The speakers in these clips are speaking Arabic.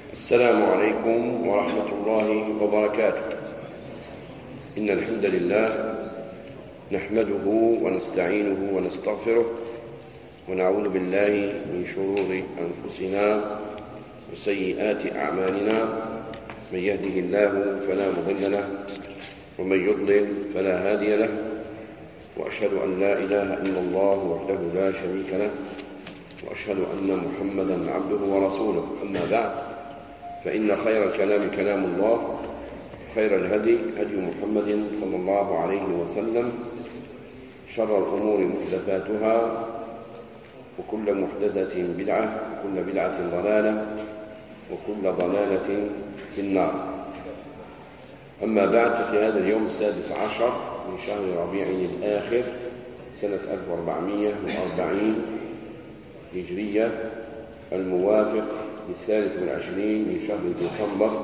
السلام عليكم ورحمة الله وبركاته. إن الحمد لله نحمده ونستعينه ونستغفره ونعوذ بالله من شرور أنفسنا وسيئات أعمالنا. من يهده الله فلا مضل له ومن يضلل فلا هادي له، وأشهد أن لا إله إلا الله وحده لا شريك له، وأشهد أن محمدا عبده ورسوله. أما بعد، فإن خير الكلام كلام الله، خير الهدي هدي محمد صلى الله عليه وسلم، شر الأمور محدثاتها، وكل محدثة بدعة، وكل بدعة ضلالة، وكل ضلالة في النار. أما بعد، ففي هذا اليوم 16 من شهر ربيع الآخر سنة 1440 هجرية، الموافق ل23 من شهر ديسمبر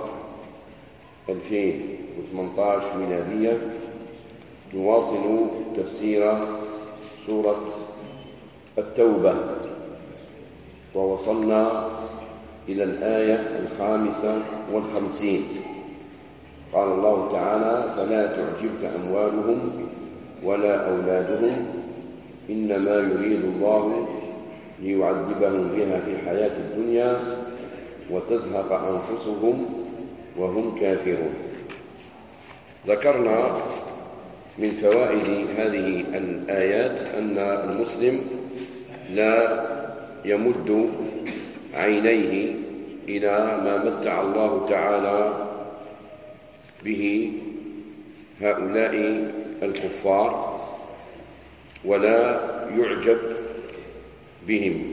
2018 ميلادية، نواصل تفسير سورة التوبة، ووصلنا إلى الآية 55. قال الله تعالى: فلا تعجبك أموالهم ولا أولادهم إنما يريد الله ليعذبهم بها في الحياة الدنيا وتزهق أنفسهم وهم كافرون. ذكرنا من فوائد هذه الآيات أن المسلم لا يمد عينيه إلى ما متع الله تعالى به هؤلاء الكفار، ولا يعجب بهم،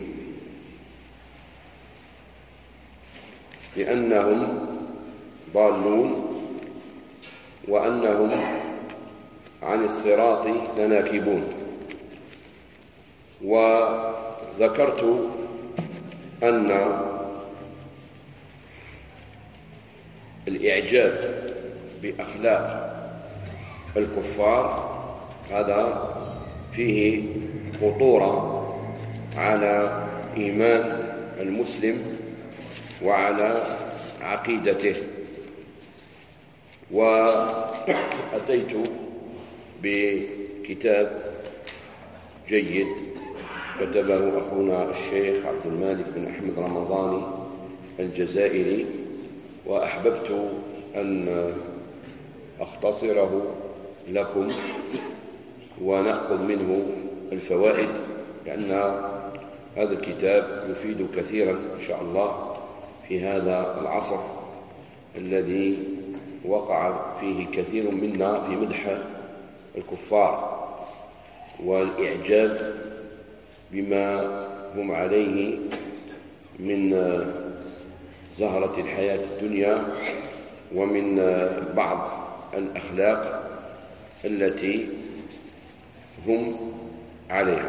لأنهم ضالون وأنهم عن الصراط لناكبون. وذكرت أن الإعجاب بأخلاق الكفار هذا فيه خطورة على إيمان المسلم وعلى عقيدته. وأتيت بكتاب جيد كتبه أخونا الشيخ عبد المالك بن أحمد رمضاني الجزائري، وأحببت أن أختصره لكم ونأخذ منه الفوائد، لأن هذا الكتاب يفيد كثيرا إن شاء الله في هذا العصر الذي وقع فيه كثير منا في مدح الكفار والإعجاب بما هم عليه من زهرة الحياة الدنيا ومن بعض الأخلاق التي هم عليها.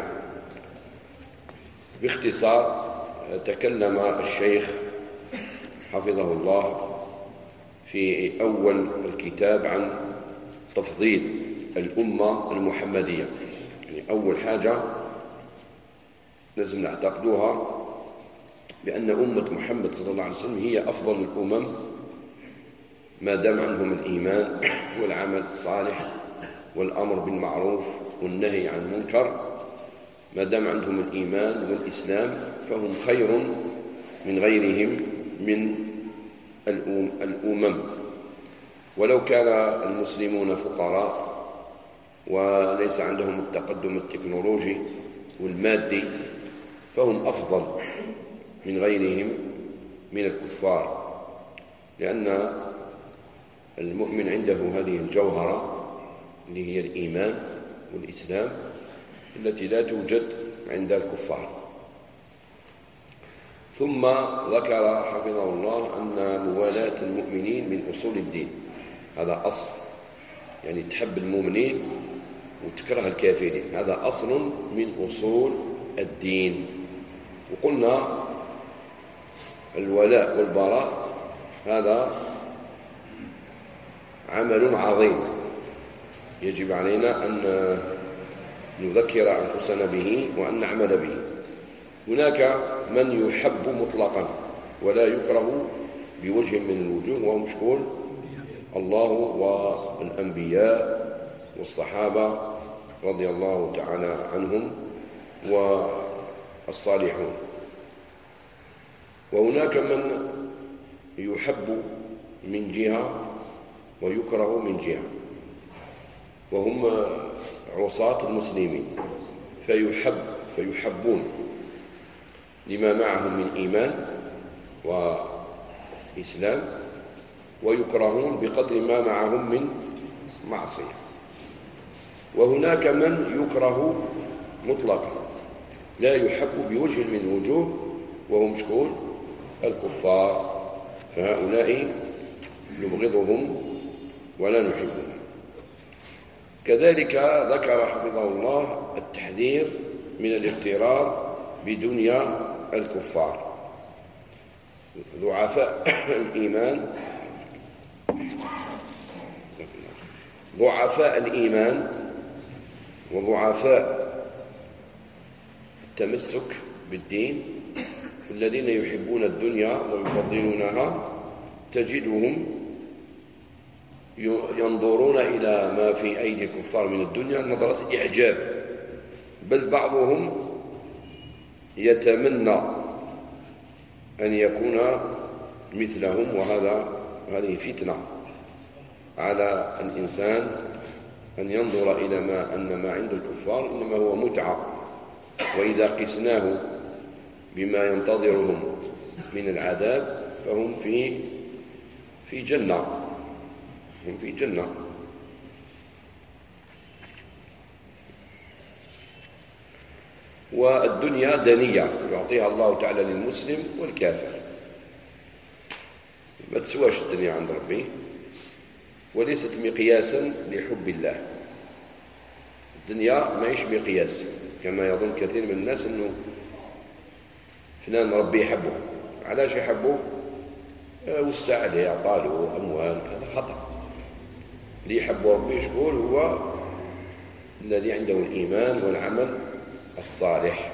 باختصار، تكلم الشيخ حفظه الله في أول الكتاب عن تفضيل الأمة المحمدية. يعني أول حاجة لازم نعتقدوها بأن أمة محمد صلى الله عليه وسلم هي أفضل الأمم، ما دام عندهم الإيمان والعمل الصالح والأمر بالمعروف والنهي عن المنكر. ما دام عندهم الإيمان والإسلام فهم خير من غيرهم من الأمم. ولو كان المسلمون فقراء وليس عندهم التقدم التكنولوجي والمادي فهم أفضل من غيرهم من الكفار، لأن المؤمن عنده هذه الجوهرة اللي هي الإيمان والإسلام التي لا توجد عند الكفار. ثم ذكر حفظه الله أن موالاة المؤمنين من أصول الدين، هذا أصل، يعني تحب المؤمنين وتكره الكافرين، هذا أصل من أصول الدين. وقلنا الولاء والبراء هذا عمل عظيم يجب علينا أن نذكر أنفسنا به وأن نعمل به. هناك من يحب مطلقا ولا يكره بوجه من الوجوه، وهم شكون؟ الله والأنبياء والصحابة رضي الله تعالى عنهم والصالحون. وهناك من يحب من جهة ويكره من جهة، وهم عصاة المسلمين، فيحبون لما معهم من إيمان وإسلام، ويكرهون بقدر ما معهم من معصية. وهناك من يكره مطلقا لا يحب بوجه من الوجوه، وهم شكون؟ الكفار، فهؤلاء نبغضهم ولا نحبهم. كذلك ذكر حفظه الله التحذير من الاغترار بدنيا الكفار. ضعفاء الإيمان وضعفاء التمسك بالدين الذين يحبون الدنيا ويفضلونها تجدهم ينظرون إلى ما في أيدي الكفار من الدنيا نظرة إعجاب، بل بعضهم يتمنى أن يكون مثلهم. هذه فتنة على الإنسان أن ينظر إلى أن ما عند الكفار إنما هو متعة، وإذا قسناه بما ينتظرهم من العذاب فهم في جنة، هم في جنة. والدنيا دنية يعطيها الله تعالى للمسلم والكافر، ما تسواش الدنيا عند ربي، وليست مقياسا لحب الله. الدنيا ما يش مقياس كما يظن كثير من الناس أنه فلان ربي يحبه. علاش يحبه؟ وسع عليه، أعطاله أموال، هذا خطأ. اللي يحب ربي شكون؟ هو الذي عنده الإيمان والعمل الصالح.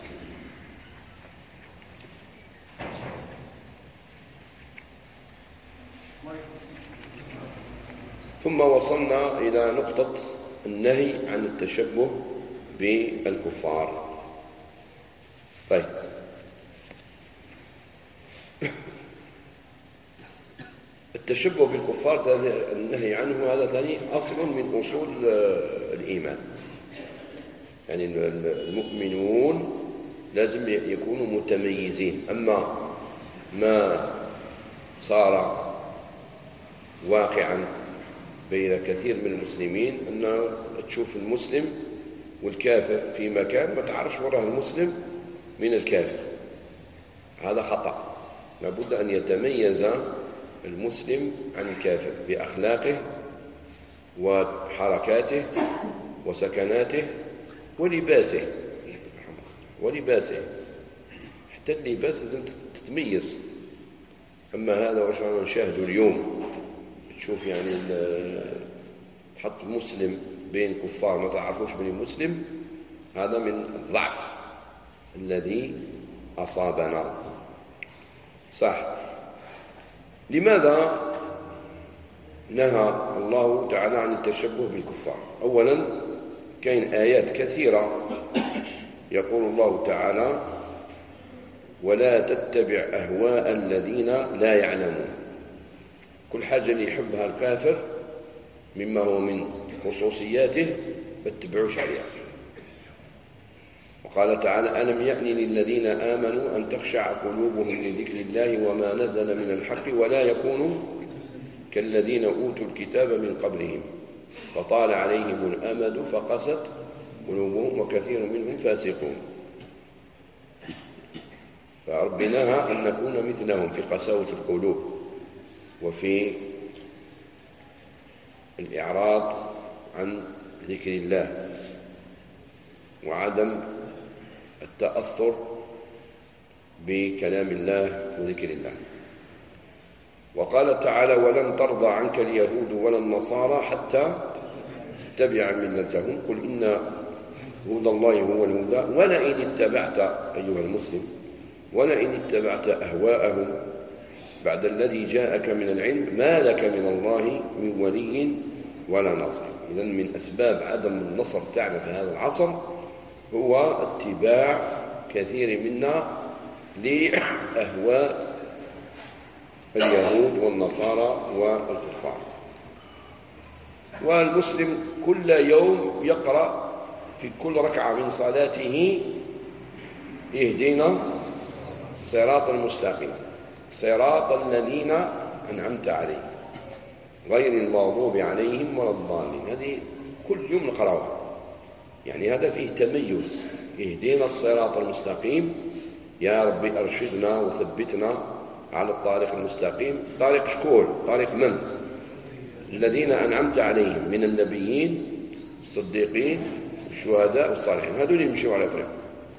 ثم وصلنا إلى نقطة النهي عن التشبه بالكفار. طيب، التشبه بالكفار النهي عنه هذا ثاني أصل من أصول الإيمان. يعني المؤمنون لازم يكونوا متميزين. أما ما صار واقعا بين كثير من المسلمين أن تشوف المسلم والكافر في مكان ما تعرفش وراه المسلم من الكافر، هذا خطأ. لابد أن يتميز المسلم عن الكافر بأخلاقه وحركاته وسكناته ولباسه. حتى اللباس لازم تتميز. أما هذا واش رانا نشاهده اليوم، تشوف يعني تحط مسلم بين كفار ما تعرفوش بين مسلم، هذا من الضعف الذي أصابنا. صح. لماذا نهى الله تعالى عن التشبه بالكفار؟ أولا كاين آيات كثيرة يقول الله تعالى: ولا تتبع أهواء الذين لا يعلمون. كل حاجة اللي يحبها الكافر مما هو من خصوصياته فاتبعوش عليها. وقال تعالى: ألم يأن للذين آمنوا أن تخشع قلوبهم لذكر الله وما نزل من الحق ولا يكونوا كالذين أوتوا الكتاب من قبلهم فطال عليهم الأمد فقست قلوبهم وكثير منهم فاسقون. فرب نهى أن نكون مثلهم في قساوة القلوب وفي الإعراض عن ذكر الله وعدم التأثر بكلام الله وذكر الله. وقال تعالى: ولن ترضى عنك اليهود ولا النصارى حتى تتبع ملتهم قل إن هدى الله هو الهدى ولئن اتبعت أيها المسلم ولئن اتبعت أهواءهم بعد الذي جاءك من العلم ما لك من الله من ولي ولا ناصر. إذن من أسباب عدم النصر تاعنا في هذا العصر هو اتباع كثير منا لأهواء اليهود والنصارى والكفار. والمسلم كل يوم يقرأ في كل ركعة من صلاته اهدنا الصراط المستقيم صراط الذين أنعمت عليهم غير المغضوب عليهم ولا الضالين. هذه كل يوم نقرأها، يعني هذا فيه تميز. اهدنا الصراط المستقيم، يا ربي أرشدنا وثبتنا على الطريق المستقيم. طريق شكون؟ طريق من؟ الذين أنعمت عليهم من النبيين الصديقين الشهداء والصالحين، هذول يمشوا على طريق.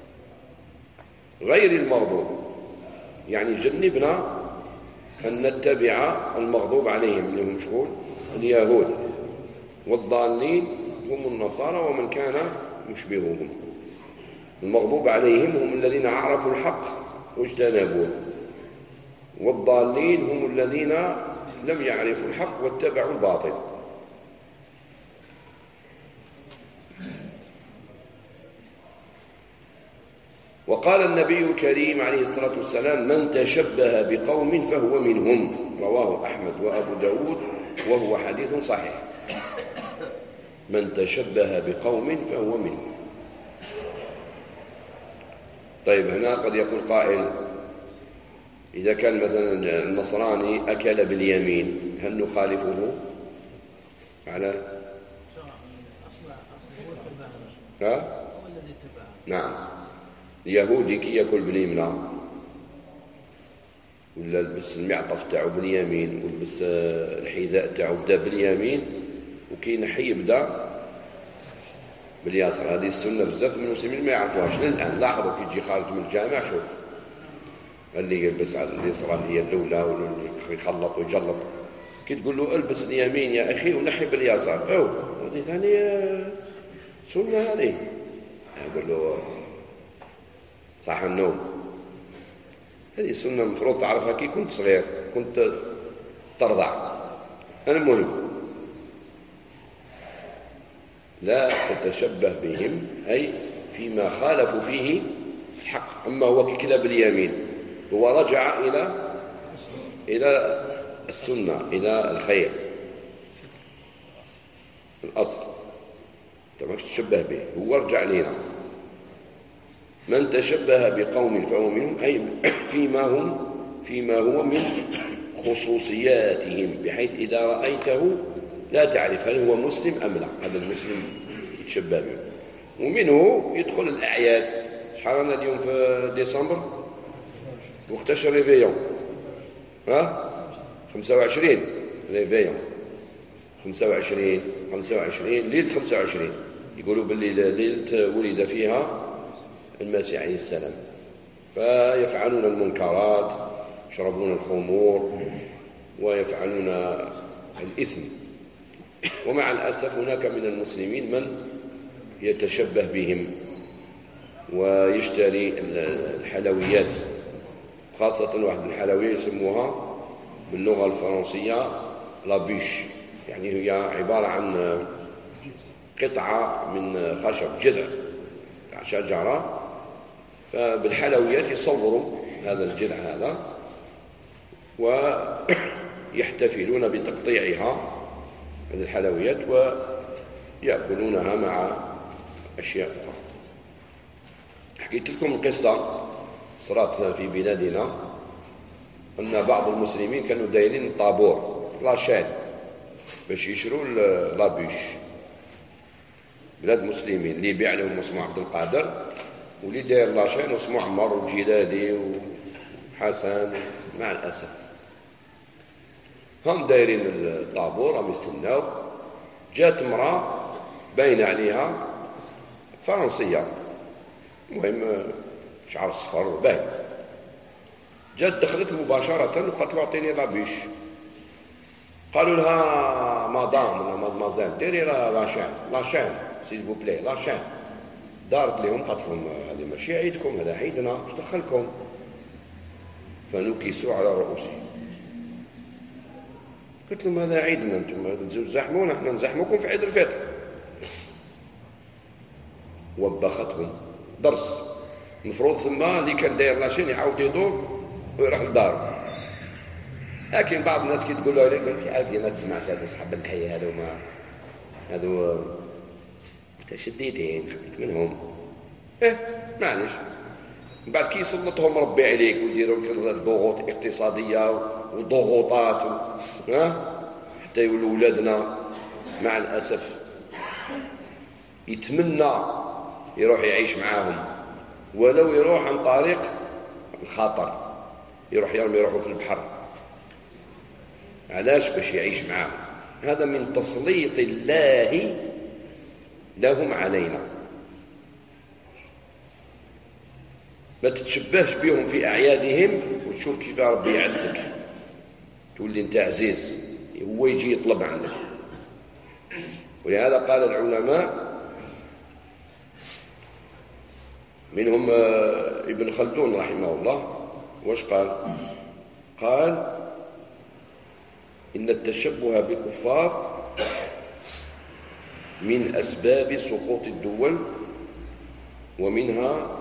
غير المغضوب يعني جنبنا أن نتبع المغضوب عليهم اللي هم شكون؟ اليهود. والضالين هم النصارى ومن كان يشبههم. المغضوب عليهم هم الذين عرفوا الحق واجتنبوه، والضالين هم الذين لم يعرفوا الحق واتبعوا الباطل. وقال النبي الكريم عليه الصلاة والسلام: من تشبه بقوم فهو منهم، رواه أحمد وأبو داود وهو حديث صحيح. من تشبه بقوم فهو منهم. طيب هنا قد يقول قائل: إذا كان مثلا النصراني أكل باليمين هل نخالفه على نعم. اليهودي كي يأكل باليمنى ولا لبس المعطف تاعو باليمين ولبس الحذاء تاعو بدا باليمين وكي ينحي يبدا باليسار. هذه السنة بزاف من المسلمين ما يعرفوهاش للآن. لاحظوا كي تجي خارج من الجامع شوف اللي يلبس على اليسرى هي الأولى واللي يخلط ويجلط، كي تقول له البس اليمين يا أخي ونحي باليسار أو هذه ثانية سنة هذه، يقول له صح النوم. هذه سنة المفروض تعرفها كي كنت صغير كنت ترضع. المهم لا تتشبه بهم أي فيما خالفوا فيه الحق. أما هو كلا باليمين هو رجع إلى السنة إلى الخير الأصل، أنت ما تتشبه به، هو رجع لنا. من تشبه بقوم فهو منهم أي فيما هو من خصوصياتهم، بحيث إذا رأيته لا تعرف هل هو مسلم أم لا. هذا المسلم يتشبه به. ومنه يدخل الأعياد. شحال لنا اليوم في ديسمبر؟ وقتاش ريفيون؟ 25 ريفيون. 25 ليلة 25 يقولوا باللي ليلة ولد فيها المسيح عليه السلام. فيفعلون المنكرات، يشربون الخمور ويفعلون الإثم. ومع الأسف هناك من المسلمين من يتشبه بهم ويشتري الحلويات، خاصة واحد الحلويات يسموها باللغة الفرنسية لابيش، يعني هي عبارة عن قطعة من خشب، جذع تاع شجرة، فبالحلويات يصوروا هذا الجذع هذا ويحتفلون بتقطيعها هذه الحلويات ويأكلونها مع أشياء أخرى. حكيت لكم القصة صارت في بلادنا أن بعض المسلمين كانوا دايرين طابور لاشين باش يشروا لابيش. بلاد مسلمين اللي يبيع لهم اسمه عبد القادر واللي داير لاشين اسمه عمر وجلالي وحسن. مع الأسف هم دايرين الطابور راهم يستناو. جات امرأة باين عليها فرنسية، المهم شعر صفر باين، جات دخلت مباشرة وقالت له اعطيني لابيش. قالوا لها مدام ولا مادمازيل ديري لاشين سيل فو بلاي لاشين. دارت لهم قالت لهم هذه ماشي عيدكم، هذا عيدنا، اش دخلكم؟ فنكسوا على رؤوسهم. قلت لهم هذا عيدنا، أنتم تزحمونا، احنا نزحمكم في عيد الفطر. وبختهم درس. المفروض ثم اللي كان داير لاشين يعاود يدور ويروح لداره. لكن بعض الناس كي تقول له لك عادي ما تسمعش هذا صحاب الحي هذو متشددين خليك منهم. معليش. من بعد كي يسلطهم ربي عليك ويديروا ضغوط اقتصاديه وضغوطات حتى يولوا ولادنا مع الاسف يتمنى يروح يعيش معاهم، ولو يروح عن طريق الخطر، يروح يرمي روحه في البحر. علاش؟ باش يعيش معاهم. هذا من تسليط الله لهم علينا. ما تتشبهش بهم في أعيادهم وتشوف كيف ربي يعزك، تولي انت عزيز، هو يجي يطلب عنك. ولهذا قال العلماء منهم ابن خلدون رحمه الله، واش قال؟ قال إن التشبه بالكفار من أسباب سقوط الدول، ومنها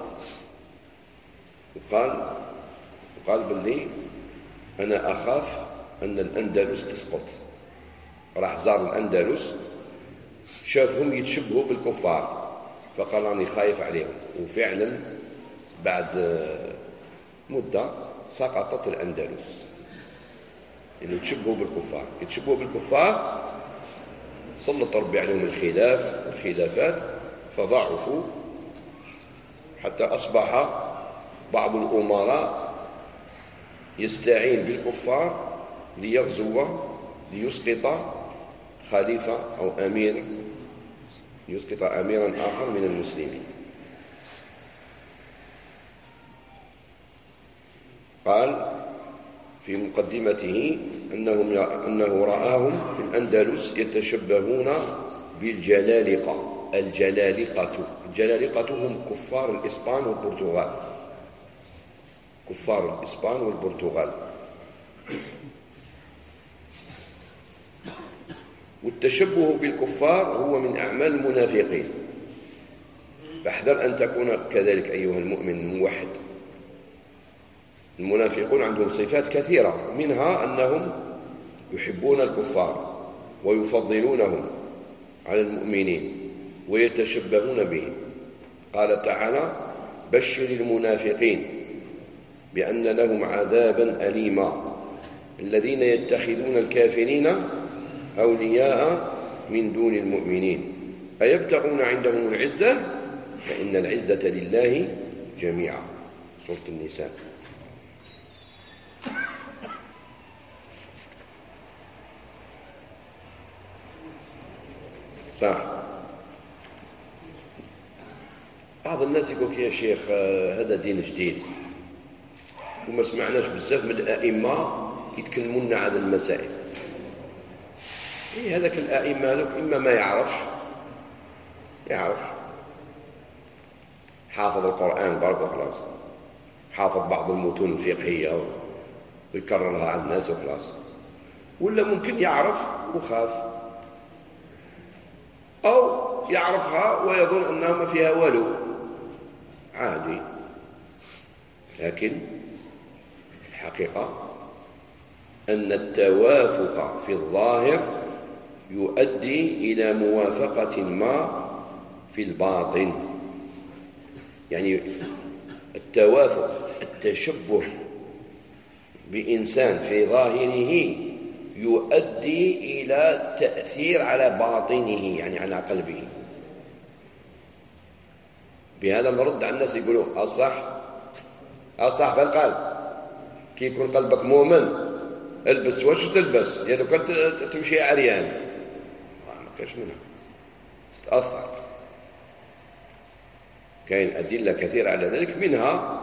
قال باللي أنا أخاف أن الأندلس تسقط. راح زار الأندلس شافهم يتشبهوا بالكفار فقال راني خايف عليهم، وفعلا بعد مدة سقطت الأندلس إنه يتشبهوا بالكفار سلط ربي عليهم الخلافات فضعفوا حتى أصبح بعض الأمراء يستعين بالكفار ليغزو ليسقط خليفة أو أمير، يسقط أميرا آخر من المسلمين. قال في مقدمته أنه رآهم في الأندلس يتشبهون بالجلالقة. الجلالقة هم كفار الإسبان والبرتغال. والتشبه بالكفار هو من أعمال المنافقين، فاحذر أن تكون كذلك أيها المؤمن الموحد. المنافقون عندهم صفات كثيرة، منها أنهم يحبون الكفار ويفضلونهم على المؤمنين ويتشبهون بهم. قال تعالى: بشر المنافقين بأن لهم عذابا أليما الذين يتخذون الكافرين أولياء من دون المؤمنين أيبتغون عندهم العزة فإن العزة لله جميعا. سورة النساء. صح. بعض الناس يقول يا شيخ هذا دين جديد وما سمعناش بزاف من الأئمة يتكلمون لنا على المسائل. هذاك الأئمة هذوك إما ما يعرفش حافظ القرآن برضه خلاص، حافظ بعض المتون الفقهية ويكررها على الناس وخلاص، ولا ممكن يعرف وخاف، أو يعرفها ويظن أنها ما فيها والو عادي. لكن في الحقيقة أن التوافق في الظاهر يؤدي إلى موافقة ما في الباطن. يعني التوافق، التشبه بإنسان في ظاهره يؤدي إلى تأثير على باطنه، يعني على قلبه. بهذا نرد على الناس يقولوا أصح في القلب. كي يكون قلبك مؤمن البس واش تلبس، يعني كنت تمشي عريان ما كاش منها تتأثر. كاين أدلة كثيرة على ذلك، منها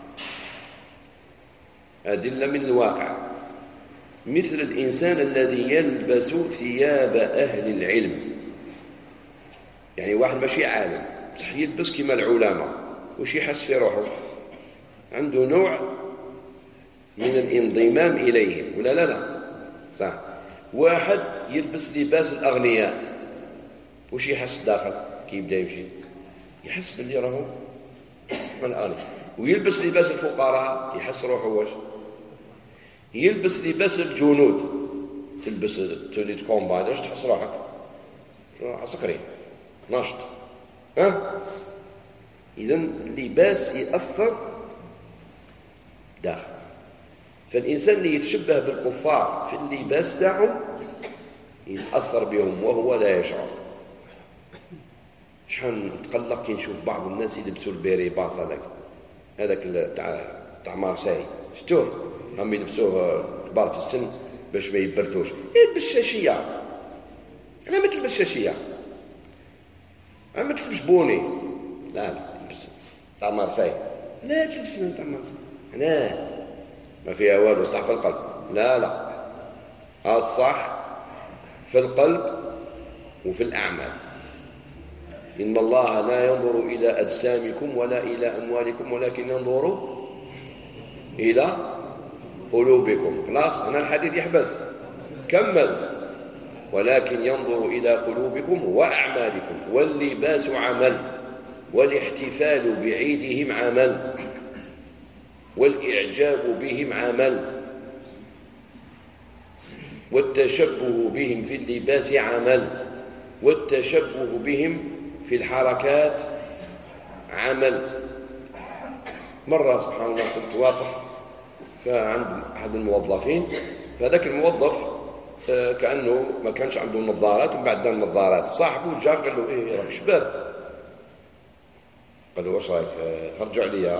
أدلة من الواقع، مثل الإنسان الذي يلبس ثياب أهل العلم. يعني واحد ماشي عالم بصح يلبس كما العلماء، وش يحس في روحه؟ عنده نوع من الانضمام إليهم، ولا لا؟ صح. واحد يلبس لباس الأغنياء، وش يحس داخل كي يبدا يمشي؟ يحس باللي راهو من الأغنياء. ويلبس لباس الفقراء يحس روحه واش؟ يلبس لباس الجنود، تلبس تولي كومباينرز تحس روحك عسكري ناشط. إذا اللباس يأثر داخل. فالإنسان اللي يتشبه بالكفار في اللباس تاعهم يتأثر بهم وهو لا يشعر. شحال نتقلق كي نشوف بعض الناس يلبسوا البيري باص هذاك تاع مارساي، شفتوه هم يلبسوه كبار في السن باش ما يبردوش. يلبس شاشيه، انا ما تلبس شاشيه، انا ما تلبس بوني، لا تلبس تاع مارساي، لا تلبس من تاع مارساي، لا ما فيها والو، صح في القلب، لا الصح في القلب وفي الأعمال. إن الله لا ينظر إلى أجسامكم ولا إلى أموالكم ولكن ينظر إلى قلوبكم. خلاص هنا الحديث يحبس، كمل. ولكن ينظر إلى قلوبكم وأعمالكم. واللباس عمل، والاحتفال بعيدهم عمل، والإعجاب بهم عمل، والتشبه بهم في اللباس عمل، والتشبه بهم في الحركات عمل. مرة سبحان الله كنت واقف عند أحد الموظفين، فذاك الموظف كأنه ما كانش عنده نظارات، ومن بعد دار نظارات. صاحبه جا قال له إيه راك شباب؟ قال له واش رايك؟ خرجوا عليا.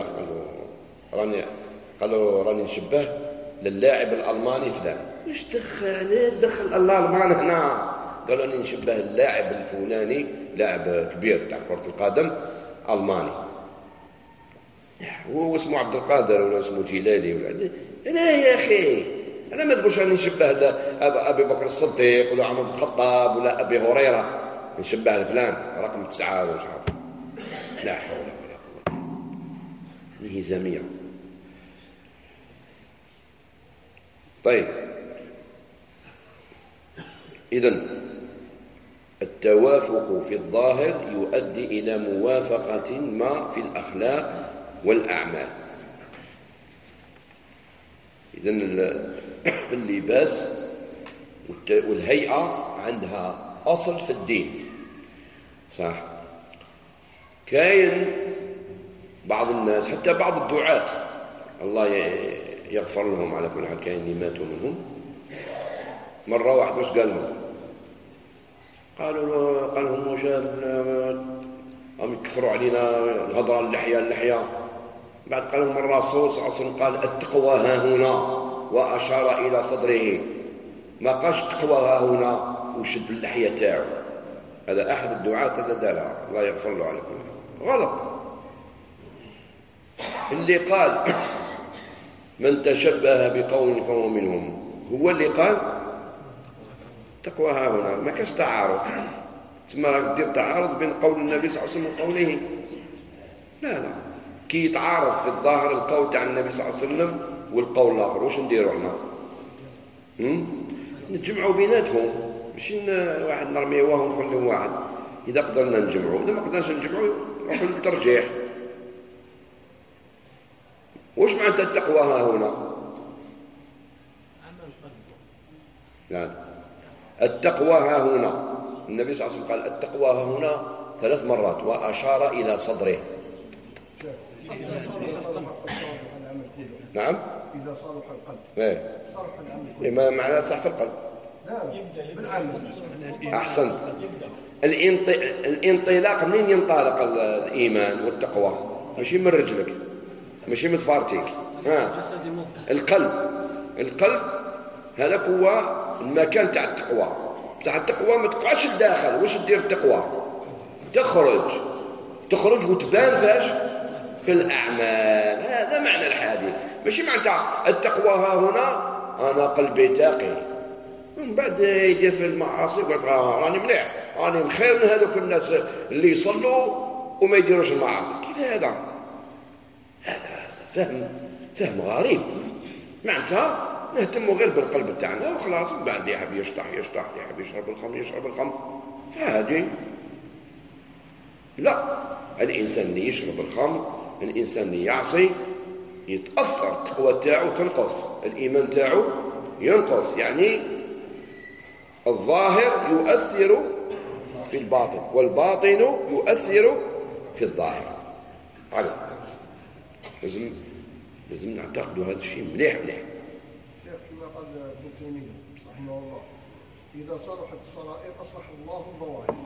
قال له راني نشبه للاعب الألماني فلان. واش دخل الألمان هنا؟ قال راني نشبه اللاعب الفلاني، لاعب كبير تاع كرة القدم ألماني، هو اسمه عبد القادر ولا اسمه جلالي ولا. أنا يا أخي أنا ما تقولش راني نشبه أبي بكر الصديق ولا عمر بن الخطاب ولا أبي هريرة، نشبه لفلان رقم 9 ولا مش عارف. لا حول ولا قوة، انهزامية. طيب، إذن التوافق في الظاهر يؤدي إلى موافقة ما في الأخلاق والأعمال. إذن اللباس والهيئة عندها أصل في الدين، صح؟ كاين بعض الناس، حتى بعض الدعاة الله يغفر لهم على كل حال، كاين اللي ماتوا منهم. مرة واحد واش قال لهم؟ قال لهم واش هم يكثروا علينا الهضره اللحيه. بعد قال لهم الرسول صلى الله عليه وسلم قال التقوى ها هنا، واشار الى صدره، ما قالش التقوى ها هنا وشد اللحيه تاعو. هذا احد الدعاة هذا دارها، الله يغفر له على كل حال، غلط. اللي قال من تشبه بقوم فهو منهم هو اللي قال تقوى ها هنا، ما كاش تعارض. ثم راك دير تعارض بين قول النبي صلى الله عليه وسلم وقوله، لا كي يتعارض في الظاهر القول تاع النبي صلى الله عليه وسلم والقول الاخر، واش نديروا احنا؟ نجمعوا بيناتهم، ماشي واحد نرميوه ونخليو واحد. اذا قدرنا نجمعوا، اذا ما قدرناش نجمعوا نروحوا للترجيح. واش معناتها التقوى ها هنا؟ لا، التقوى ها هنا النبي صلى الله عليه وسلم قال التقوى ها هنا 3 مرات وأشار إلى صدره. نعم، إذا صالح القلب. ايه صالح العمل. ما معناه صح في القلب. لا بالعمل. أحسنت. الانطلاق منين ينطلق الإيمان والتقوى؟ ماشي من رجلك، ماشي من فارتيك. القلب هذاك هو المكان تاع التقوى. تاع التقوى ما تقعدش لداخل. واش دير التقوى؟ تخرج وتبان فاش؟ في الأعمال. هذا معنى الحديث. ماشي معناتها التقوى ها هنا أنا قلبي تاقي، من بعد يدير في المعاصي يقول راني مليح، راني خير من هذوك الناس اللي يصلوا وما يديروش المعاصي. كيف هذا فهم غريب. معناتها نهتموا غير بالقلب تاعنا وخلاص. من بعد اللي يحب يشطح يشطح، اللي يحب يشرب الخمر يشرب الخمر، فهذه لا. الإنسان اللي يشرب الخمر، الإنسان اللي يعصي، يتأثر التقوى تاعه تنقص، الإيمان تاعه ينقص. يعني الظاهر يؤثر في الباطن والباطن يؤثر في الظاهر. هذا لازم نعتقدوا هذا الشيء مليح مليح. شيخ كما قال ابن تيمية رحمه الله: إذا صلحت السرائر أصلح الله الظواهر.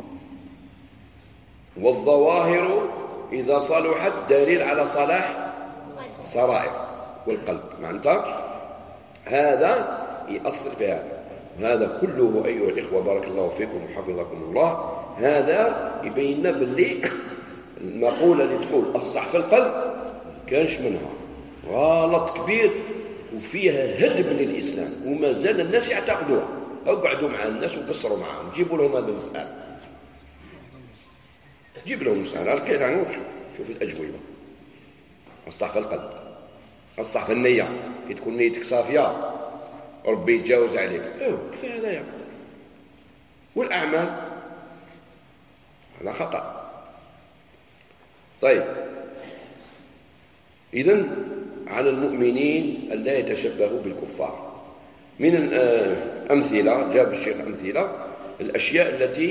والظواهر إذا صلحت دليل على صلاح السرائر والقلب. معناتها هذا يأثر في هذا. وهذا كله أيها الإخوة بارك الله فيكم وحفظكم الله، هذا يبين لنا باللي المقولة اللي تقول أصلح في القلب كانش منها غلط كبير وفيها هدم للإسلام، وما زال الناس يعتقدوها. اقعدوا مع الناس وقصروا معهم، جيبوا لهم هذا المسألة، جيب لهم مسألة الكيل عنه وشوف، شوف الأجوبة. أصلح في القلب، أصلح في النية، كي تكون نيتك صافية ربي يتجاوز عليك، كفاية هذايا. والأعمال هذا خطأ. طيب، إذن على المؤمنين أن لا يتشبهوا بالكفار. من الأمثلة جاب الشيخ أمثلة الأشياء التي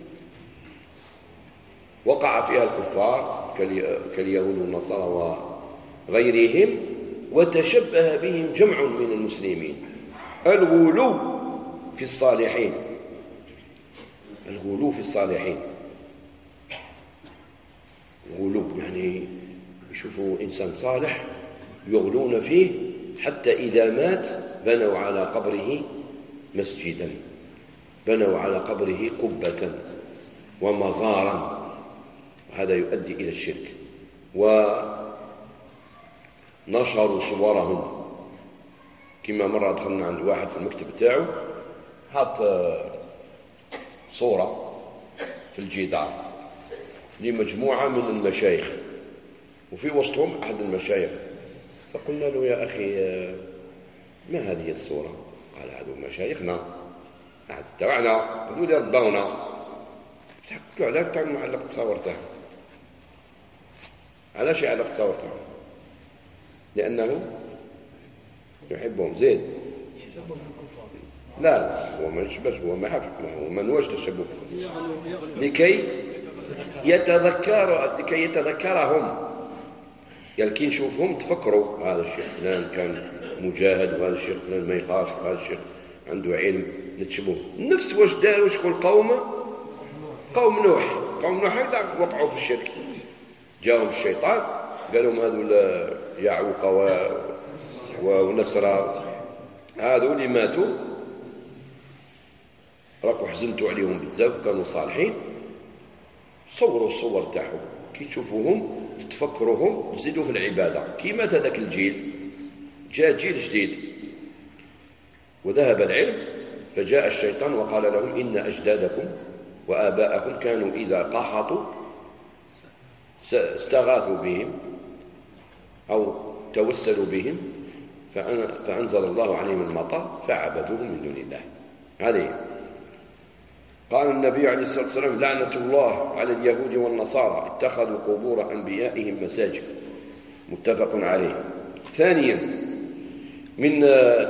وقع فيها الكفار كاليهود والنصارى وغيرهم وتشبه بهم جمع من المسلمين: الغلو في الصالحين. الغلو في الصالحين، الغلو يعني يشوفوا إنسان صالح يغلون فيه، حتى إذا مات بنوا على قبره مسجدا، بنوا على قبره قبة ومزارا. هذا يؤدي إلى الشرك. ونشروا صورهم، كما مرة دخلنا عند واحد في المكتب تاعو حاط صورة في الجدار لمجموعة من المشايخ، وفي وسطهم أحد المشايخ، فقلنا له: يا أخي ما هذه الصورة؟ قال: هذو مشايخنا، أحد تبعنا، هذو اللي ربونا. قلت له: علاش تعمل معلق تصاورته؟ علاش يعلق تصاورته؟ لأنه يحبهم زيد. لا، هو ما يشبهش، هو ما يحبش، هو ما نواش تشبه، لكي يتذكرهم. قال كي نشوفهم تفكروا هذا الشيخ فلان كان مجاهد، وهذا الشيخ فلان ما يخافش، وهذا الشيخ عنده علم، نتشبه. نفس واش داروا شكون قوم نوح وقعوا في الشرك. جاءهم الشيطان قال لهم: هذو يعوق ونسرى، هذو اللي ماتوا راكو حزنتوا عليهم بزاف، كانوا صالحين. صوروا الصور تاعهم، كي تشوفوهم تفكروهم، تزيدوا في العبادة. كي مات هذاك الجيل جاء جيل جديد وذهب العلم، فجاء الشيطان وقال لهم: إن أجدادكم وآباءكم كانوا إذا قحطوا استغاثوا بهم أو توسلوا بهم فأنزل الله عليهم المطر فعبدوهم من دون الله. هذه قال النبي عليه الصلاة والسلام: لعنة الله على اليهود والنصارى اتخذوا قبور أنبيائهم مساجد. متفق عليه. ثانيا من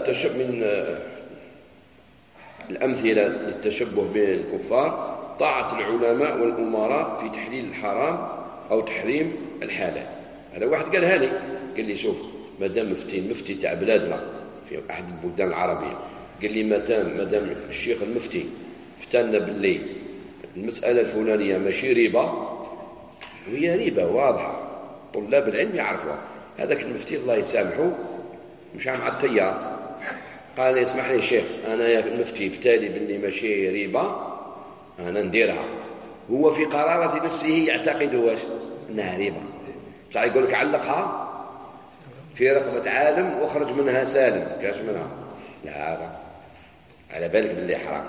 الأمثلة للتشبه بالكفار طاعة العلماء والأمراء في تحليل الحرام أو تحريم الحلال. هذا واحد قالها لي، قال لي: شوف، مادام المفتي تاع بلادنا في أحد البلدان العربية قال لي: مادام الشيخ المفتي فتنا باللي المسألة الفلانية ماشي ربا، وهي ربا واضحة، طلاب العلم يعرفوها. هذاك المفتي الله يسامحه مشى مع التيار، قال لي: اسمح لي شيخ، أنا يا المفتي فتالي باللي ماشي ربا، أنا نديرها. هو في قرارة نفسه يعتقد واش أنها ربا، بصح يقول لك علقها في رقبة عالم واخرج منها سالم، كاش منها؟ لا، على بالك باللي حرام.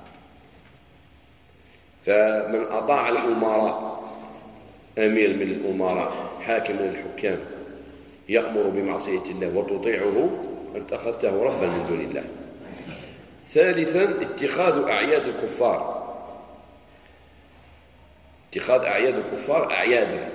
فمن أطاع الأمراء، أمير من الأمراء، حاكم من الحكام، يأمر بمعصية الله وتطيعه أنت أخذته ربا من دون الله. ثالثا اتخاذ أعياد الكفار، اتخاذ أعياد الكفار أعيادا،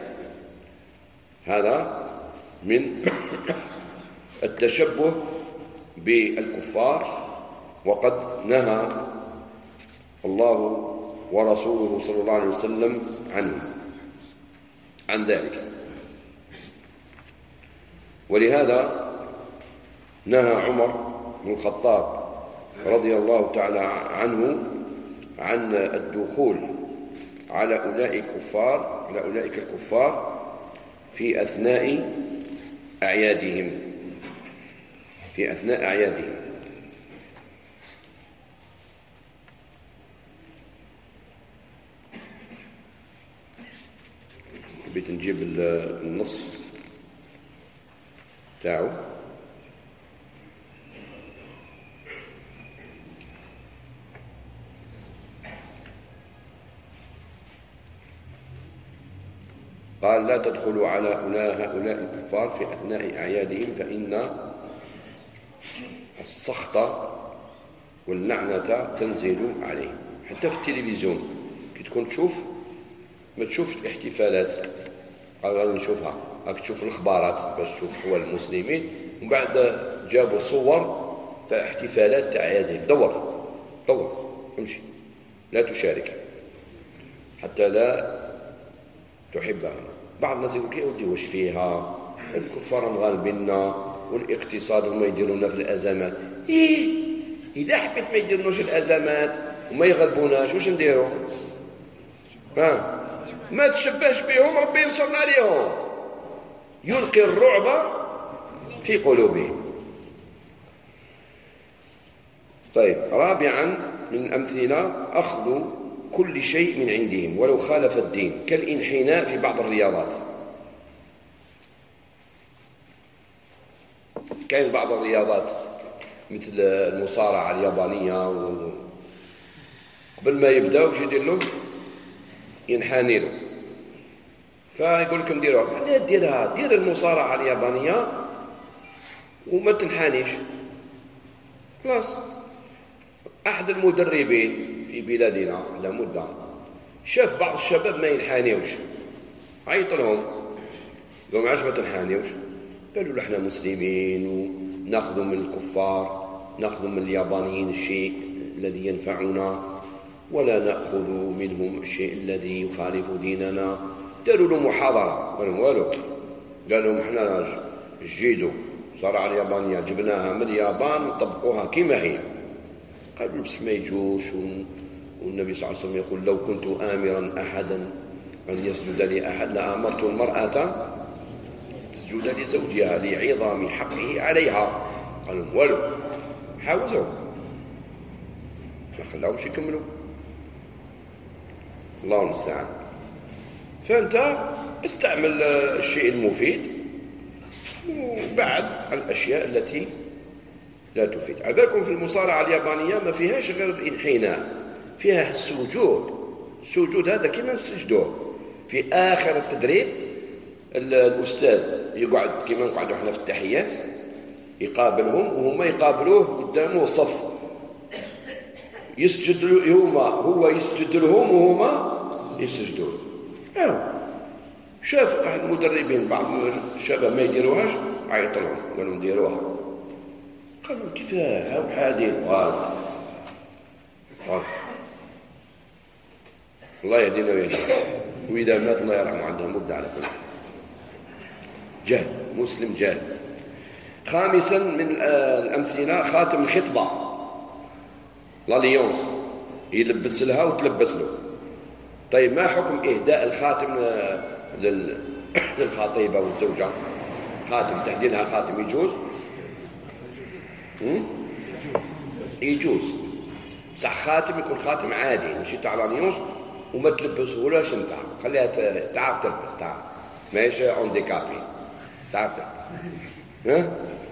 هذا من التشبه بالكفار، وقد نهى الله ورسوله صلى الله عليه وسلم عن ذلك. ولهذا نهى عمر بن الخطاب رضي الله تعالى عنه عن الدخول على أولئك الكفار في أثناء أعيادهم، حبيت نجيب النص تاعو. قال: لا تدخلوا على هؤلاء الكفار في أثناء أعيادهم فإن السخط واللعنة تنزل عليهم. حتى في التلفزيون كي تكون تشوف، ما تشوفش الاحتفالات، قالوا نشوفها، راك تشوف الأخبارات باش تشوف حوال المسلمين، ومن بعد جابوا صور تاع احتفالات تاع أعيادهم. دور امشي، لا تشارك حتى لا تحبها. بعض الناس يقول يا ودي واش فيها، الكفار مغالبيننا والاقتصاد هما يديرونا في الازمات. اذا حبيت ما يديروناش الازمات وما يغلبوناش واش نديروا؟ ما تشبهش بهم، ربي ينصرنا عليهم، يلقي الرعب في قلوبهم. طيب، رابعا من الأمثلة أخذ كل شيء من عندهم ولو خالف الدين، كالانحناء في بعض الرياضات. كاين بعض الرياضات مثل المصارعة اليابانية، قبل ما يبداو واش يدير له؟ ينحني له، فيقول لكم ديروها. لا ديرها، دير المصارعة اليابانية وما تنحنيش، خلاص. أحد المدربين في بلادنا على مدة شاف بعض الشباب ما ينحانيوش، عيط لهم قالوا علاش ما تنحانيوش؟ قالوا له احنا مسلمين وناخذ من الكفار، ناخذ من اليابانيين الشيء الذي ينفعنا ولا نأخذ منهم الشيء الذي يخالف ديننا. داروا له محاضرة، قالوا والو، قالوا احنا الجيدو صارع اليابانية جبناها من اليابان وطبقوها كما هي. قالوا بصح ما يجوش، والنبي صلى الله عليه وسلم يقول: لو كنت آمرا أحدا أن يسجد لأحد لأمرت المرأة تسجد لزوجها لعظام حقه عليها. قالوا والو، حاوزوا ما خلاهمش يكملوا. الله المستعان. فأنت استعمل الشيء المفيد وبعد الأشياء التي لا تفيد. عبالكم في المصارعة اليابانية ما فيهاش غير الانحناء، فيها السجود هذا كما نسجدوه في آخر التدريب. الأستاذ يقعد كما نقعدوا احنا في التحيات، يقابلهم وهما يقابلوه قدامه صف، يسجد هو يسجد لهم وهما يسجدون. شاف أحد المدربين بعض الشباب ما يديروهاش، عيط لهم قالوا نديروها. قالوا كيفاه هاو حادين. الله يهدينا ويهدينا، وإذا مات الله يرحمه، عندها مدة على كل جهل، مسلم جاهل. خامسا من الأمثلة خاتم الخطبة، لاليونس، يلبس لها وتلبس له. طيب، ما حكم إهداء الخاتم للخطيبة والزوجة؟ خاتم تهدي لها خاتم يجوز؟ يجوز، بصح خاتم يكون خاتم عادي ماشي تاع لاليونس، وما تلبسهولاش انت، خليها تعرف تلبس، تعرف ماشي اونديكابي، تعرف تلبس.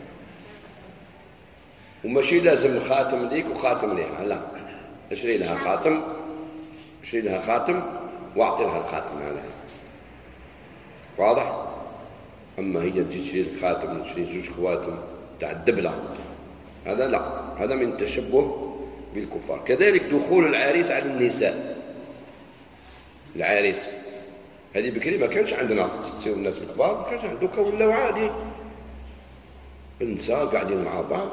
وماشي لازم خاتم ليك وخاتم ليها، لا، اشري لها خاتم واعطي لها الخاتم هذا، واضح؟ اما هي تجي تشري الخاتم، تشري 2 خواتم تاع الدبلة، هذا لا، هذا من التشبه بالكفار. كذلك دخول العريس على النساء. العريس هذه بكري ما كانش عندنا، تصير الناس الكبار ما كانش عندك، ولاو عادي النساء قاعدين مع بعض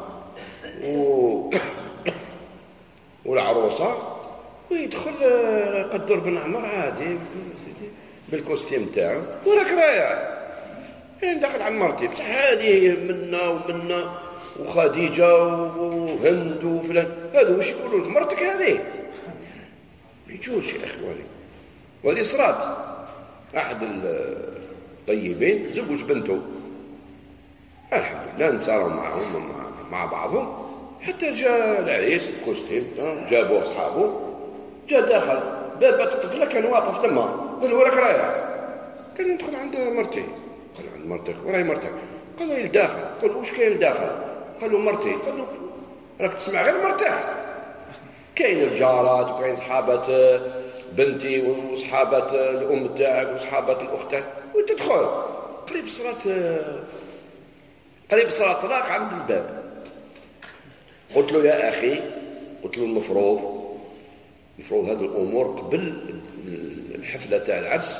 والعروسة ويدخل قدر بن عمر عادي بالكوستيم تاعو وراك رايح داخل على مرتي بصح هذه منا ومنا وخديجة وهند وفلان، هذا واش يقولوا لك مرتك هذه؟ ما يجوش يا اخواني. وهذه صرات احد الطيبين زوج بنته، الحمد لله نساروا معهم مع بعضهم حتى جاء العريس الكوستيم، جابوا اصحابه، جاء داخل بابات الطفله كان واقف ثم، قال له وراك رايح؟ قال له ندخل عند مرتي. قال عند مرتك؟ وراي مرتك؟ قال له الداخل. قال له واش كاين الداخل؟ قال له مرتي. قال له راك تسمع غير مرتك، كاين الجارات وكاين صحابات بنتي وصحابات الام تاعك وصحابات الاخت تاعك وتدخل. قريب صلاة طلاق عند الباب. قلت له يا اخي، قلت له المفروض هذه الامور قبل الحفله تاع العرس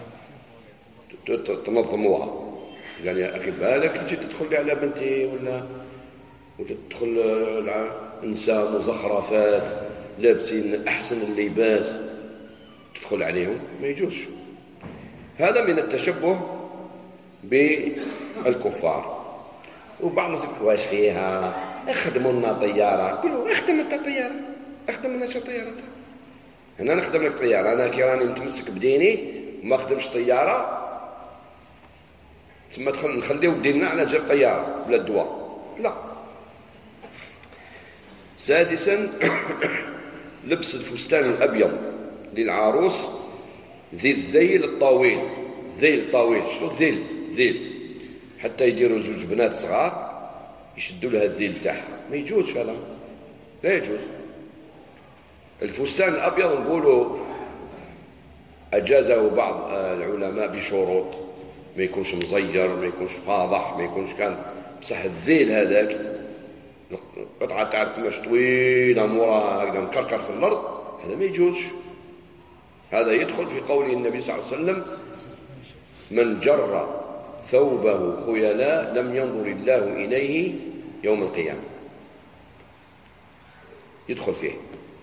تنظموها. قال يا اخي بالك تجي تدخل لي على بنتي ولا تدخل نساء مزخرفات لابسين احسن اللباس تدخل عليهم، ما يجوز. هذا من التشبه بالكفار. وبعض الناس يقول واش فيها، اخدموا لنا طياره. قولوا اخدم انت طياره، اخدم لنا شي طياره. انا نخدم لك طياره، انا كي راني متمسك بديني وما خدمش طياره ثم نخليو ديننا على جال طياره بلا دواء، لا. سادسا لبس الفستان الابيض للعروس ذي الذيل الطويل. ذيل طويل، شنو ذيل حتى يديروا زوج بنات صغار يشدوا لها الذيل تاعها، ما يجوز هذا، لا يجوز. الفستان الابيض نقولوا اجازه بعض العلماء بشروط، ما يكونش مزير، ما يكونش فاضح، ما يكونش كان بصح الذيل هذاك قطعه تاع قماش طويله موراها هكذا مكركر في الارض، هذا ما يجوزش. هذا يدخل في قول النبي صلى الله عليه وسلم من جر ثوبه خيلاء لم ينظر الله إليه يوم القيامة، يدخل فيه.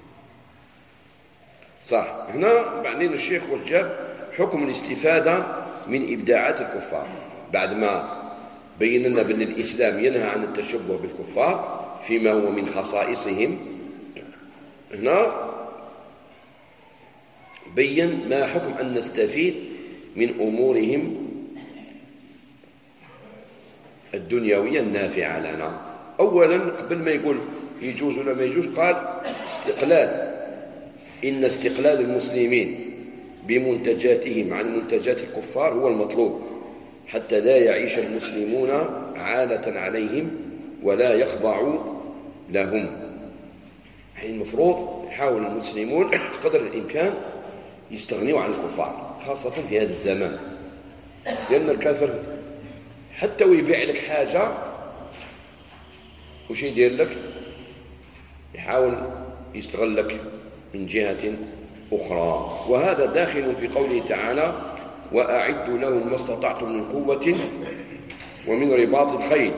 صح. هنا بعدين الشيخ جاب حكم الاستفادة من إبداعات الكفار بعد ما بين لنا بأن الإسلام ينهى عن التشبه بالكفار فيما هو من خصائصهم. هنا بين ما حكم أن نستفيد من أمورهم الدنيوية النافعة لنا. أولا قبل ما يقول يجوز ولا ما يجوز قال إن استقلال المسلمين بمنتجاتهم عن منتجات الكفار هو المطلوب حتى لا يعيش المسلمون عالة عليهم ولا يخضعوا لهم. يعني المفروض يحاول المسلمون قدر الإمكان يستغنوا عن الكفار، خاصة في هذا الزمان، لأن الكافر حتى ويبيع لك حاجة وش يدير لك؟ يحاول يستغلك من جهة أخرى. وهذا داخل في قوله تعالى وأعدوا لهم ما استطعتم من قوة ومن رباط الخيل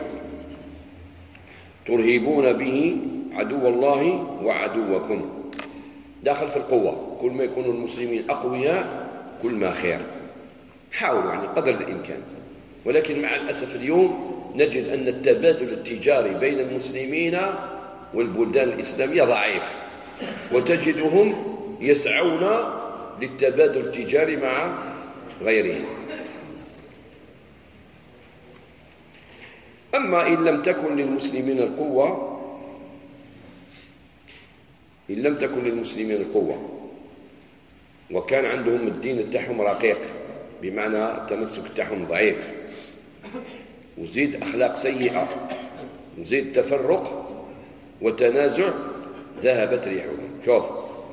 ترهبون به عدو الله وعدوكم. داخل في القوة، كل ما يكون المسلمين أقوياء كل ما خير، حاولوا يعني قدر الإمكان. ولكن مع الأسف اليوم نجد أن التبادل التجاري بين المسلمين والبلدان الإسلامية ضعيف، وتجدهم يسعون للتبادل التجاري مع غيرهم. أما إن لم تكن للمسلمين القوة وكان عندهم الدين تاعهم رقيق، بمعنى التمسك تاعهم ضعيف، وزيد أخلاق سيئة، وزيد تفرق وتنازع، ذهبت ريحهم. شوف،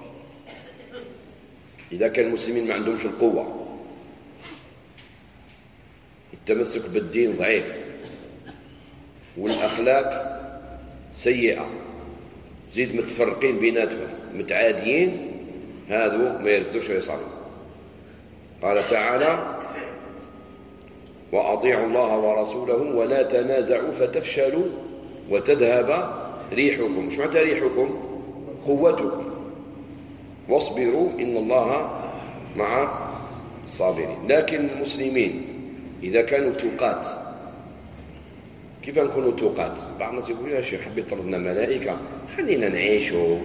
إذا كان المسلمين ما عندهمش القوة، التمسك بالدين ضعيف، والأخلاق سيئة، زيد متفرقين بيناتهم متعاديين، هذو ما يرفدوش يصلوا. قال تعالى: وأطيعوا الله ورسوله ولا تنازعوا فتفشلوا وتذهب ريحكم. مش معنى ريحكم؟ قوتكم. واصبروا إن الله مع الصابرين. لكن المسلمين إذا كانوا توقات، كيف نكونوا توقات؟ بعض الناس يقول يا شيخ حبيت طردنا ملائكة، خلينا نعيشوا.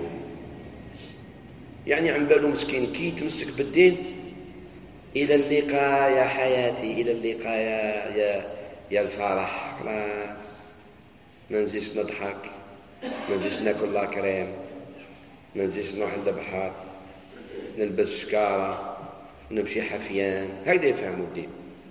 يعني عم بالو مسكين كي يتمسك بالدين، إلى اللقاء يا حياتي، إلى اللقاء يا الفرح، خلاص ما نزيدش نضحك، ما نزيدش ناكل لاكريم، ما نزيدش نروح للبحر، نلبس شكارة، نمشي حفيان. هكذا يفهموا الدين.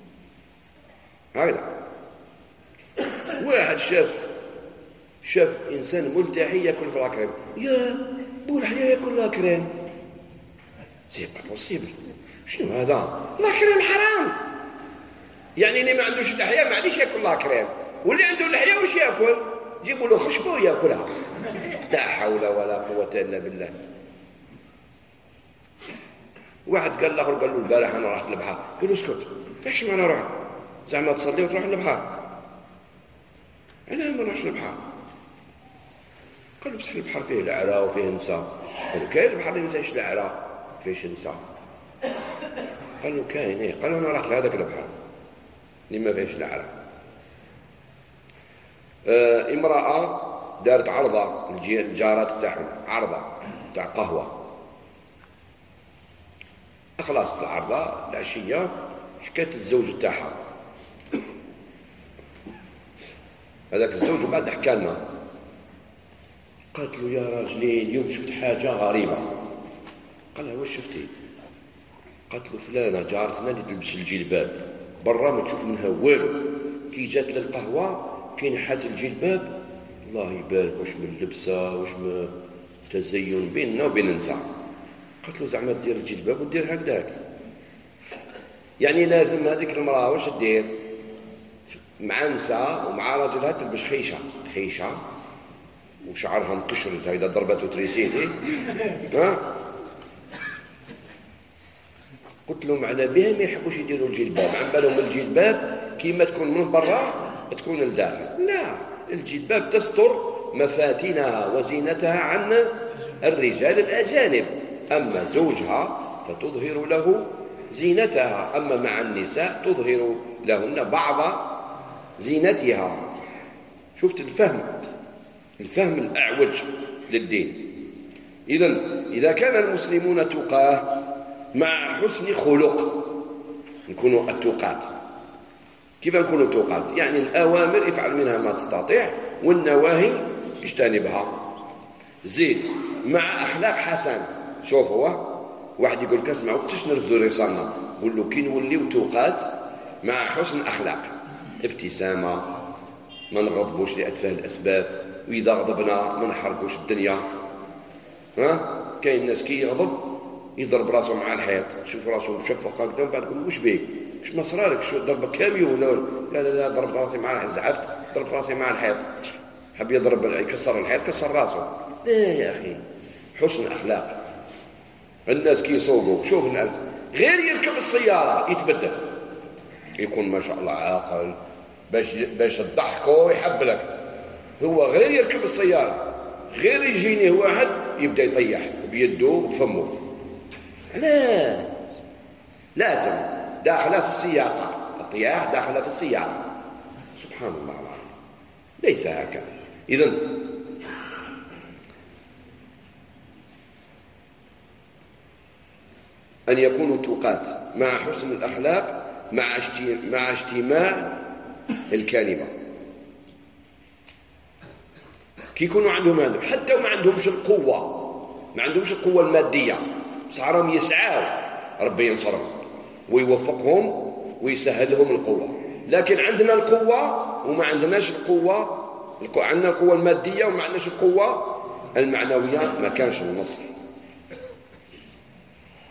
هكذا واحد شاف إنسان ملتحي يأكل في لاكريم، يا بولحية يأكل لاكريم، سي با بوسيبل. شنو هذا؟ لاكريم حرام. يعني اللي ما عندوش لحية ما عادش يأكل لاكريم، واللي عنده لحية وش يأكل؟ جيبوا له خشبه ويأكلها. لا حول ولا قوة إلا بالله. واحد قال له البارح أنا رحت للبحر، قال له اسكت، ليش ما نروح؟ زعما تصلي وتروح للبحر؟ أنا ما نروحش للبحر. قال له بصح البحر فيه العراء وفيه نساء. قال له كاين البحر اللي ما فيهش العراء فيهش نساء؟ قال له كاين. ايه؟ قال له انا رحت لهذاك البحر اللي ما فيهش العراء. امرأة دارت عرضة الجارات تاعهم، عرضة تاع قهوة. خلاص في العرضة العشية حكيت للزوج تاعها، هذاك الزوج بعد حكى لنا، قالت له يا راجلي اليوم شفت حاجة غريبة. قال لها واش شفتي؟ قالت له فلانة جارتنا اللي تلبس الجلباب برا ما تشوف منها والو، كي جات للقهوة كاين حاجة الجلباب، الله يبارك واش من لبسة واش من تزين بيننا وبين النساء. قالت له زعما دير الجلباب ودير هكذاك، يعني لازم هذيك المرأة واش دير مع نساء ومع راجلها تلبس خيشة وشعرها مقشرت، هيدا ضربته تريسيتي. ها قلت لهم على بها ما يحبوش يديروا الجلباب، عم بالهم الجلباب كيما تكون من برا تكون لداخل. لا، الجلباب تستر مفاتنها وزينتها عن الرجال الأجانب، أما زوجها فتظهر له زينتها، أما مع النساء تظهر لهن بعض زينتها. شفت الفهم الأعوج للدين. إذا كان المسلمون تقاه مع حسن خلق نكونوا التقات. كيف نكونوا التقات؟ يعني الأوامر افعل منها ما تستطيع والنواهي اجتنبها. زيد مع أخلاق حسن. شوف هو واحد يقول كاسمع وقتاش نرفضوا رسالنا، قول له كي نوليو تقات مع حسن أخلاق، ابتسامة، ما نغضبوش لأتفه الأسباب، وإذا غضبنا ما نحرقوش الدنيا. كاين الناس كي يغضب يضرب راسه مع الحيط، شوف راسه مشفق هكذا، بعد يقول واش بيك؟ واش ما صرالك؟ شو ضربك كاميون؟ لا ضربت راسي مع الحيط، زعفت ضربت راسي مع الحيط. حب يضرب يكسر الحيط كسر راسه. لا يا أخي، حسن أخلاق. الناس كي يسوقوا شوف الناس غير يركب السيارة يتبدل، يكون ما شاء الله عاقل باش تضحكوا يحب لك. هو غير يركب السيارة غير يجيني واحد يبدأ يطيح بيده وبفمه. لا، لازم داخله في السياقة، الطياح داخله في السياقة. سبحان الله العظيم، ليس هكذا. إذن أن يكونوا تقات مع حسن الأخلاق مع اجتماع الكلمة. كي يكونوا عندهم هذا، حتى وما عندهمش القوة، ما عندهمش القوة المادية، بصح راهم يسعاو ربي ينصرهم ويوفقهم ويسهل لهم القوة. لكن عندنا القوة وما عندناش القوة، عندنا القوة المادية وما عندناش القوة المعنوية، ما كانش النصر.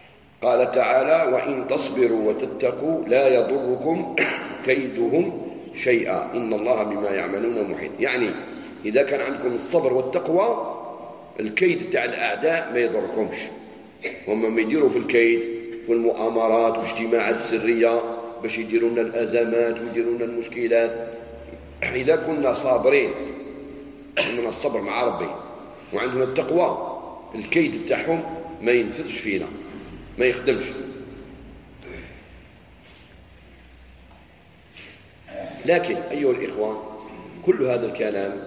قال تعالى: وإن تصبروا وتتقوا لا يضركم كيدهم شيئا إن الله بما يعملون محيط. يعني إذا كان عندكم الصبر والتقوى الكيد تاع الأعداء ما يضركمش. هما ما يديروا في الكيد والمؤامرات والاجتماعات السرية باش يديروا لنا الأزمات ويديروا لنا المشكلات. إذا كنا صابرين عندنا الصبر مع ربي وعندنا التقوى الكيد تاعهم ما ينفذش فينا ما يخدمش. لكن أيها الإخوة كل هذا الكلام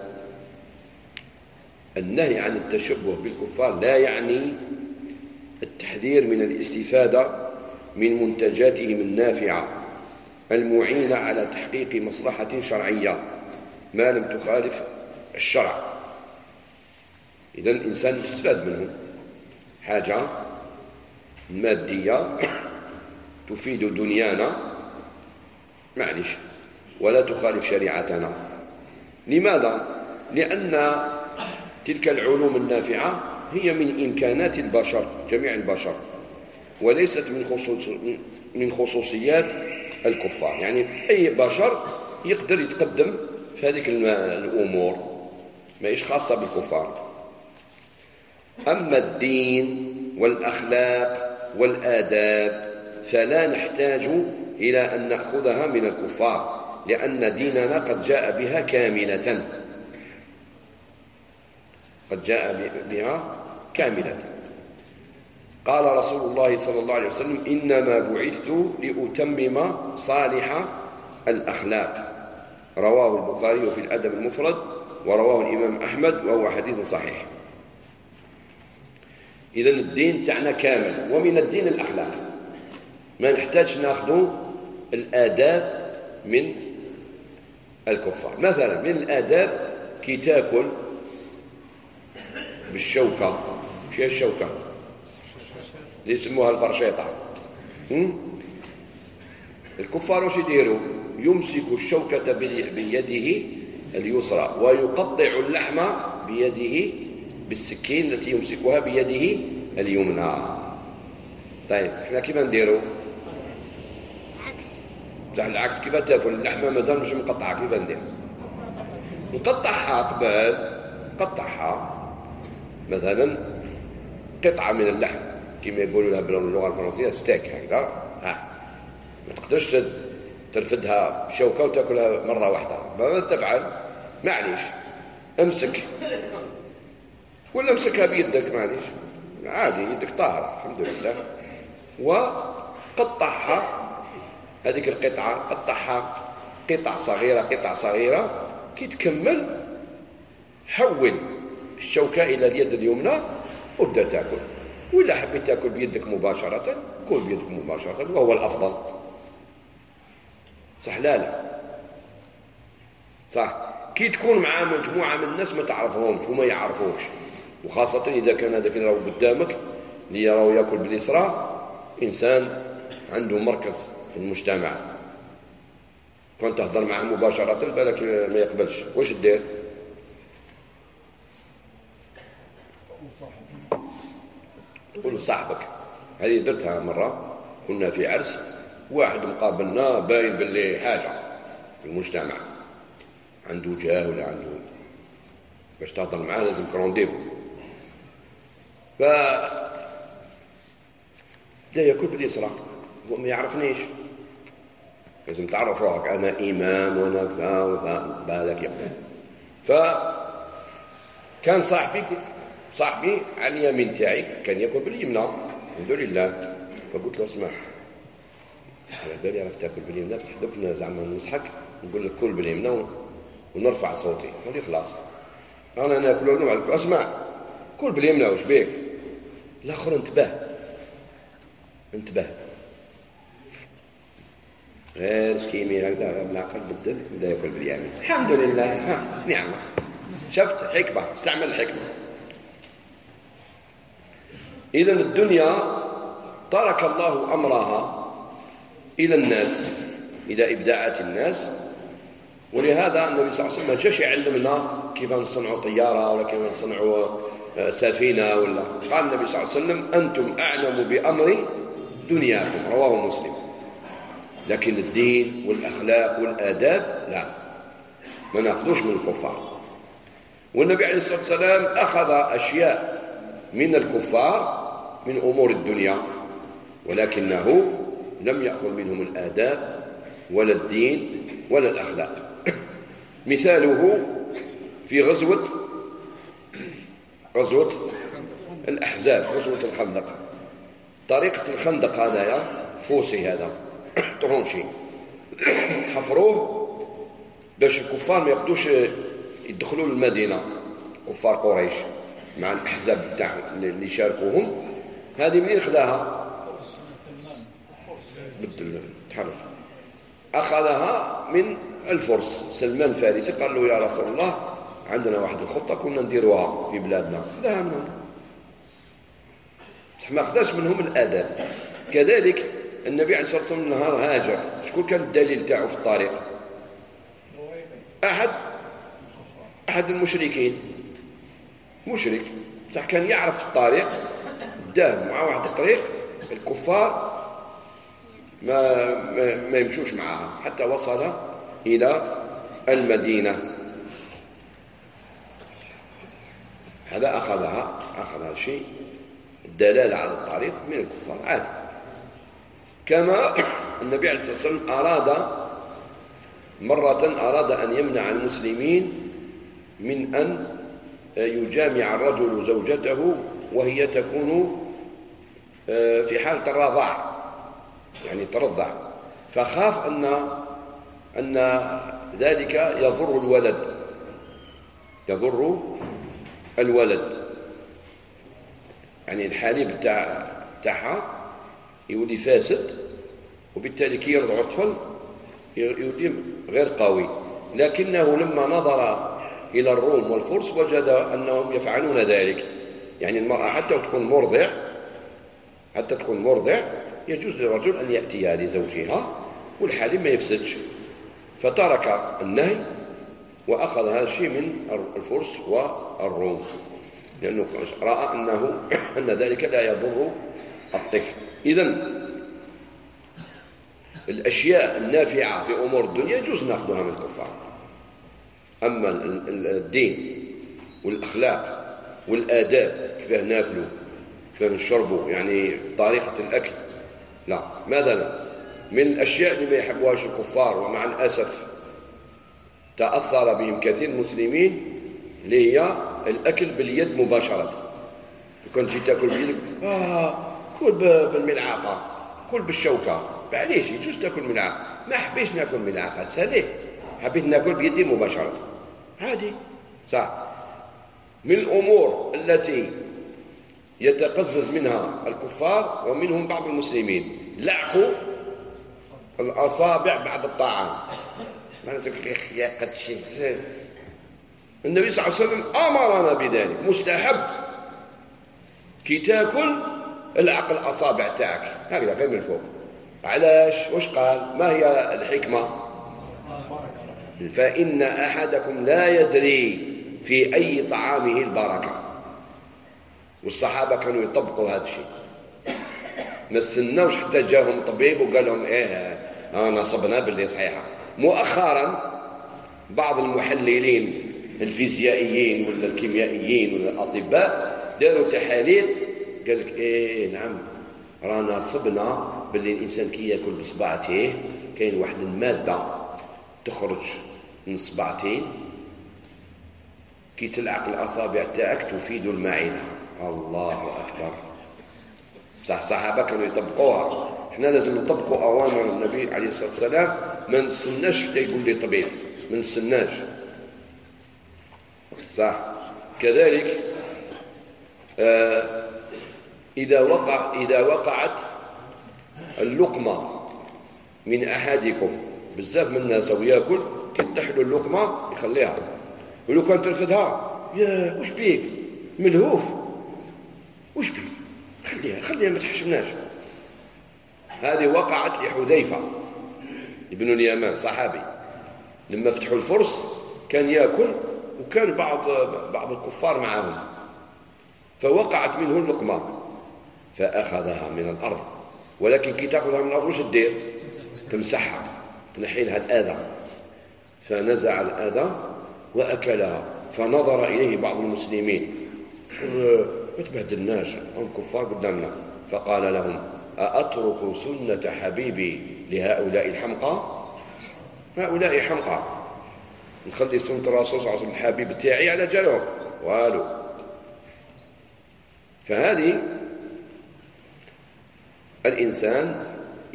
النهي عن التشبه بالكفار لا يعني التحذير من الاستفادة من منتجاتهم النافعة المعينة على تحقيق مصلحة شرعية ما لم تخالف الشرع. إذا الإنسان يستفاد منه حاجة مادية تفيد دنيانا معلش ولا تخالف شريعتنا. لماذا؟ لأن تلك العلوم النافعة هي من إمكانات البشر جميع البشر وليست من خصوصيات الكفار. يعني أي بشر يقدر يتقدم في هذه الأمور ما إيش خاصة بالكفار. أما الدين والأخلاق والآداب فلا نحتاج إلى أن نأخذها من الكفار لأن ديننا قد جاء بها كاملة كاملة. قال رسول الله صلى الله عليه وسلم إنما بعثت لأتمم صالح الأخلاق. رواه البخاري في الأدب المفرد ورواه الإمام أحمد وهو حديث صحيح. إذن الدين تاعنا كامل ومن الدين الأخلاق ما نحتاج ناخذ الآداب من الكفار. مثلا من الآداب كي تاكل بالشوكة شو هي الشوكة اللي يسموها الفرشيطة. الكفار واش يديروا؟ يمسك الشوكة بيده اليسرى ويقطع اللحم بيده بالسكين التي يمسكها بيده اليمنى. طيب احنا كيف نديروا؟ العكس. كيف تاكل اللحمه مازال مش مقطعه؟ كيف ندير؟ نقطعها قبل قطعها مثلا قطعه من اللحم كما يقولوا لها باللغه الفرنسيه ستيك هكذا. ما تقدرش ترفدها بشوكه وتاكلها مره واحده. ماذا تفعل؟ معليش امسك ولا امسكها بيدك معليش عادي يدك طاهره الحمد لله وقطعها هذيك القطعه قطعها قطع صغيره كي تكمل حول الشوكه الى اليد اليمنى وابدا تاكل. ولا حبيت تاكل بيدك مباشره كل بيدك مباشره وهو الافضل. صح لا صح. كي تكون مع مجموعه من الناس ما تعرفهمش وما يعرفوكش وخاصه اذا كان هذاك اللي راهو قدامك اللي راهو ياكل باليسرى انسان عنده مركز في المجتمع كنت تهضر معه مباشره بالك ما يقبلش واش دير؟ قول صاحبك. هذه درتها مره كنا في عرس واحد مقابلنا باين باللي حاجه في المجتمع عنده جاه ولا عنده باش تهضر معاه لازم كرونديفو. بدا ياكل باليسرى هو ما يعرفنيش. لازم تعرف روحك انا امام وانا فا بالك يقول. فكان صاحبي على اليمين تاعي كان ياكل باليمنى الحمد لله. فقلت له اسمح على بالي راك تاكل باليمنى بصح دوك زعما ننصحك نقول لك كل باليمنى ونرفع صوتي خلي خلاص انا ناكل ونوعد اسمع كل باليمنى واش بيك؟ الاخر انتبه غير سكيمي هكذا بالعقل بدل بدا ياكل باليمين الحمد لله. نعمه شفت حكمه استعمل الحكمه. اذا الدنيا ترك الله امرها الى الناس الى ابداعات الناس ولهذا النبي صلى الله عليه وسلم ما جاش يعلمنا كيف نصنعوا طياره ولا كيف نصنعوا سفينه ولا. قال النبي صلى الله عليه وسلم انتم اعلم بامر دنياكم رواه مسلم. لكن الدين والأخلاق والآداب لا، ما نأخذوش من الكفار. والنبي عليه الصلاة والسلام أخذ أشياء من الكفار من أمور الدنيا، ولكنه لم يأخذ منهم الآداب ولا الدين ولا الأخلاق. مثاله في غزوة الأحزاب، غزوة الخندق. طريقة الخندق هذا فوسي، هذا طرونشي حفروه باش الكفار ما يقدوش يدخلوا المدينة، كفار قريش مع الأحزاب تاع اللي شاركوهم. هذه منين خذاها؟ تحرك، أخذها من الفرس. سلمان الفارسي قال له: يا رسول الله، عندنا واحد الخطة كنا نديروها في بلادنا، خذها منهم، بصح ما خذاش منهم الآداب. كذلك النبي عليه الصلاة والسلام نهار هاجر، شكون كان الدليل تاعه في الطريق؟ أحد المشركين، مشرك بصح كان يعرف في الطريق، داه مع واحد الطريق الكفار ما يمشوش معها حتى وصل إلى المدينة. هذا أخذ شيء الدلالة على الطريق من الكفار عادي. كما النبي عليه الصلاة والسلام أراد أن يمنع المسلمين من أن يجامع الرجل زوجته وهي تكون في حالة الرضاع، يعني ترضع، فخاف أن ذلك يضر الولد، يعني الحليب تاعها يولي فاسد، وبالتالي كي يرضع الطفل يولي غير قوي. لكنه لما نظر إلى الروم والفرس وجد أنهم يفعلون ذلك، يعني المرأة حتى تكون مرضع يجوز للرجل أن يأتي لزوجها والحليب ما يفسدش، فترك النهي وأخذ هذا الشيء من الفرس والروم، لأنه رأى أن ذلك لا يضر الطفل. إذن الأشياء النافعة في أمور الدنيا يجوز نأخذها من الكفار، أما الدين والأخلاق والآداب، كيف ناكلوا كيف نشربوا، يعني طريقة الأكل، لا. مثلا من الأشياء اللي ما يحبوهاش الكفار ومع الأسف تأثر بهم كثير من المسلمين اللي هي الأكل باليد مباشرة. كنت جيت تاكل بيدك كل بالملعقة، كل بالشوكة، معليش يجوز تاكل ملعقة، ما حبيش ناكل ملعقة تساليه، حبيت ناكل بيدي مباشرة عادي، صح. من الأمور التي يتقزز منها الكفار ومنهم بعض المسلمين لعق الأصابع بعد الطعام. النبي صلى الله عليه وسلم أمرنا بذلك، مستحب كي تاكل العق الأصابع تاعك هكذا غير من فوق. علاش؟ وش قال؟ ما هي الحكمة؟ فإن أحدكم لا يدري في أي طعامه البركة. والصحابة كانوا يطبقوا هذا الشيء، ما استناوش حتى جاهم طبيب وقال لهم نصبنا باللي صحيحة. مؤخرا بعض المحللين الفيزيائيين ولا الكيميائيين ولا الأطباء داروا تحاليل، قال لك نعم رانا صبنا باللي الإنسان كي يأكل بصبعتيه كاين واحد المادة تخرج من صبعتين كي تلعق الأصابع تاعك تفيد المعدة. الله أكبر. صح، الصحابة كانوا يطبقوها، احنا لازم نطبقوا أوامر النبي عليه الصلاة والسلام، ما نستناش حتى يقول لي طبيب، ما نستناش، صح. كذلك إذا وقعت اللقمة من أحدكم، بزاف من الناس وياكل كتحلو اللقمة يخليها، ولو كان ترفدها يا وش بيك ملهوف، وش بيك خليها ما تحشمناش. هذه وقعت لحذيفة ابن اليمان صحابي، لما فتحوا الفرس كان ياكل وكان بعض الكفار معهم، فوقعت منه اللقمة فأخذها من الأرض، ولكن كي تأخذها من الأرض وش تدير؟ تمسحها، تنحي لها الأذى، فنزع الأذى وأكلها. فنظر إليه بعض المسلمين، ما تبهدلناش، هم كفار قدامنا. فقال لهم: أأترك سنة حبيبي لهؤلاء الحمقى؟ هؤلاء حمقى، نخلي سنة الرسول صلى الله عليه وسلم الحبيب تاعي على جالهم والو. فهذه الإنسان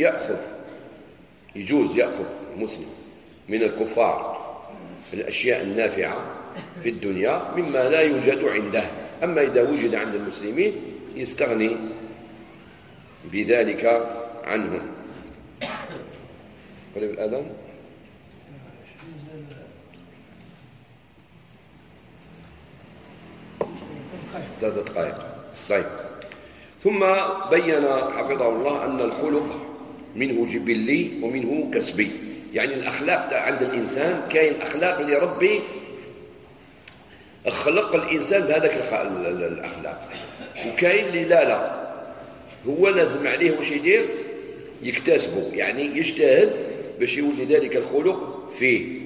يجوز يأخذ المسلم من الكفار الأشياء النافعة في الدنيا مما لا يوجد عنده، أما إذا وجد عند المسلمين يستغني بذلك عنهم. قريب الأذان 3 دقائق. طيب، ثم بين حفظه الله أن الخلق منه جبلي ومنه كسبي، يعني الأخلاق عند الإنسان كاين أخلاق اللي ربي خلق الإنسان بهذاك الأخلاق، وكاين اللي لا هو لازم عليه واش يدير، يكتسبه، يعني يجتهد باش يولي ذلك الخلق فيه.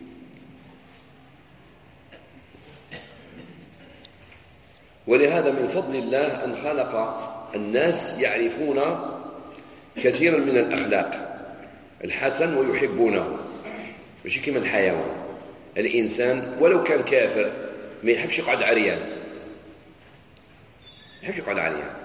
ولهذا من فضل الله أن خلق الناس يعرفون كثيرا من الأخلاق الحسن ويحبونه، ماشي كما الحيوان. الإنسان ولو كان كافر ما يحبش يقعد عريان، يحب يقعد عريان.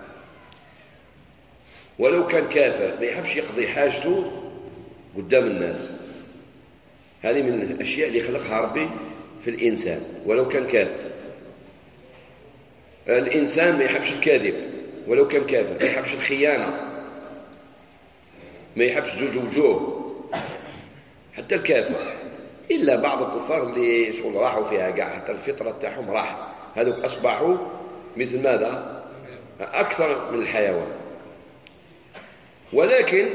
ولو كان كافر ما يحبش يقضي حاجته قدام الناس. هذه من الأشياء اللي خلقها ربي في الإنسان ولو كان كافر. الإنسان ما يحبش الكاذب ولو كان كافر، ما يحبش الخيانة، ما يحبش زوج وجوه، حتى الكافر، إلا بعض الكفار اللي شغل راحوا فيها كاع، حتى الفطرة تاعهم راح، هذوك أصبحوا مثل ماذا؟ أكثر من الحيوان. ولكن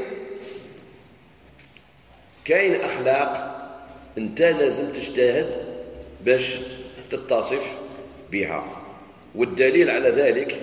كاين أخلاق أنت لازم تجتهد باش تتصف بها، والدليل على ذلك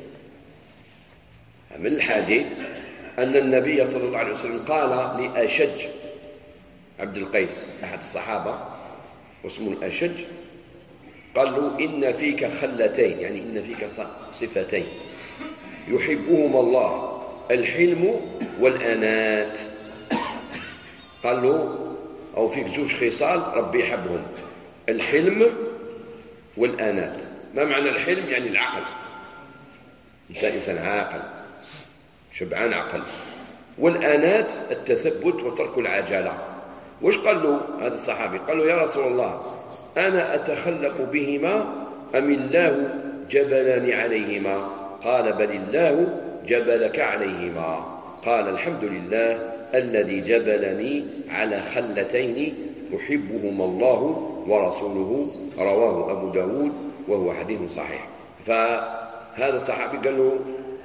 من الحديث أن النبي صلى الله عليه وسلم قال لأشج عبد القيس أحد الصحابة واسمه الأشج، قال له: إن فيك خلتين، يعني إن فيك صفتين يحبهما الله، الحلم والأنات. قال له: أو فيك زوج خصال ربي يحبهم، الحلم والأنات. ما معنى الحلم؟ يعني العقل، أنت إنسان عاقل شبعان عقل. والأنات التثبت وترك العجلة. وش قال له هذا الصحابي؟ قال له: يا رسول الله، أنا أتخلق بهما أم الله جبلني عليهما؟ قال: بل الله جبلك عليهما. قال: الحمد لله الذي جبلني على خلتين يحبهما الله ورسوله. رواه أبو داود وهو حديث صحيح. فهذا الصحابي قال له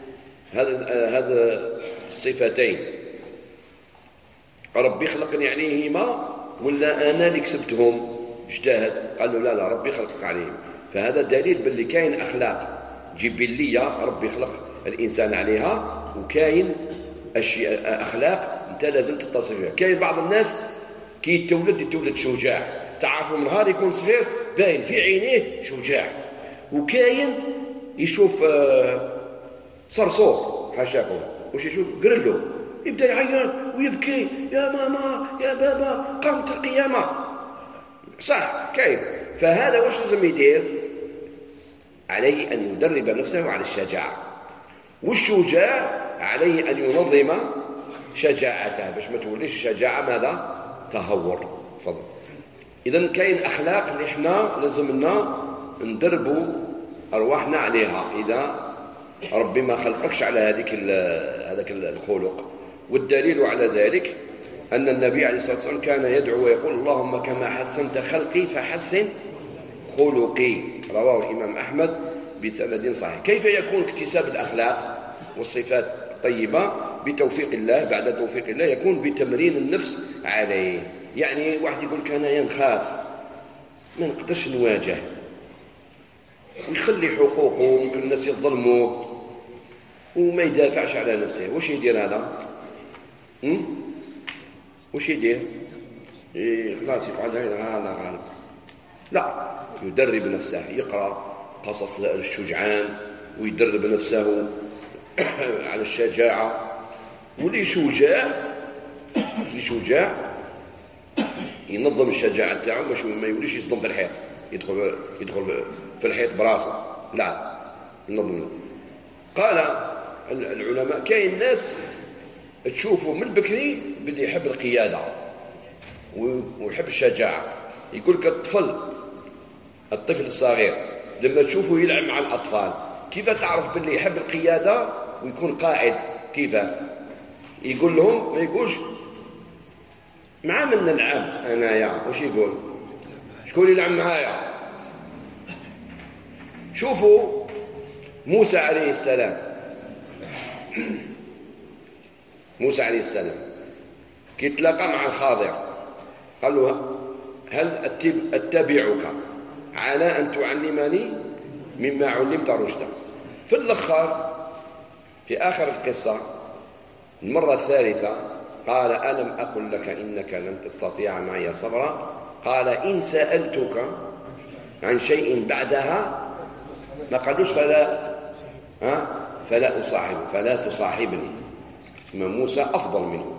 هذا الصفتين ربي خلقني عليهما ولا أنا اللي كسبتهم؟ اجتهد. قال له: لا ربي خلقك عليهم. فهذا دليل باللي كاين أخلاق جبلية ربي خلق الإنسان عليها، وكاين أخلاق أنت لازم تتصف بها. كاين بعض الناس كي يتولد شجاع، تعرفوا من نهار يكون صغير باين في عينيه شجاع، وكاين يشوف صرصور حاشاكم وش يشوف قرلو يبدا يعيط ويبكي: يا ماما يا بابا قامت القيامة. صح كاين. فهذا واش لازم يدير؟ عليه أن يدرب نفسه على الشجاعة، والشجاع عليه أن ينظم شجاعته باش ما توليش الشجاعة ماذا؟ تهور. تفضل. إذن كاين أخلاق اللي احنا لازمنا ندربوا أرواحنا عليها إذا ربي ما خلقكش على هذاك الخلق. والدليل على ذلك أن النبي عليه الصلاة والسلام كان يدعو ويقول: اللهم كما حسنت خلقي فحسن خلقي. رواه الإمام أحمد بسند صحيح. كيف يكون اكتساب الأخلاق والصفات الطيبة؟ بتوفيق الله، بعد توفيق الله يكون بتمرين النفس عليه. يعني واحد يقول لك أنا نخاف ما نقدرش نواجه، ويخلي حقوقه وممكن الناس يظلموه وما يدافعش على نفسه، واش يدير هذا؟ وش يدير؟ خلاص يفعل هذا غالب. لا، يدرب نفسه، يقرأ قصص الشجعان ويدرب نفسه على الشجاعة. واللي شجاع ينظم الشجاعة تاعو باش ما يوليش يصدم في الحيط، يدخل في الحيط براسه. لا، ينظم. قال العلماء كاين ناس تشوفوا من بكري باللي يحب القيادة ويحب الشجاعة. يقول لك الطفل الصغير لما تشوفه يلعب مع الأطفال، كيف تعرف باللي يحب القيادة ويكون قائد؟ كيف يقول لهم؟ ما يقولش مع من نلعب أنايا، وش يقول؟ شكون يلعب معايا؟ شوفوا موسى عليه السلام. موسى عليه السلام كي تلاقى مع الخاضر قال له هل أتبعك على أن تعلمني مما علمت رشدا؟ في الأخر في آخر القصة المرة الثالثة قال ألم أقل لك إنك لن تستطيع معي صبرا؟ قال إن سألتك عن شيء بعدها ما قالوش فلا تصاحبني. ثم موسى أفضل منه.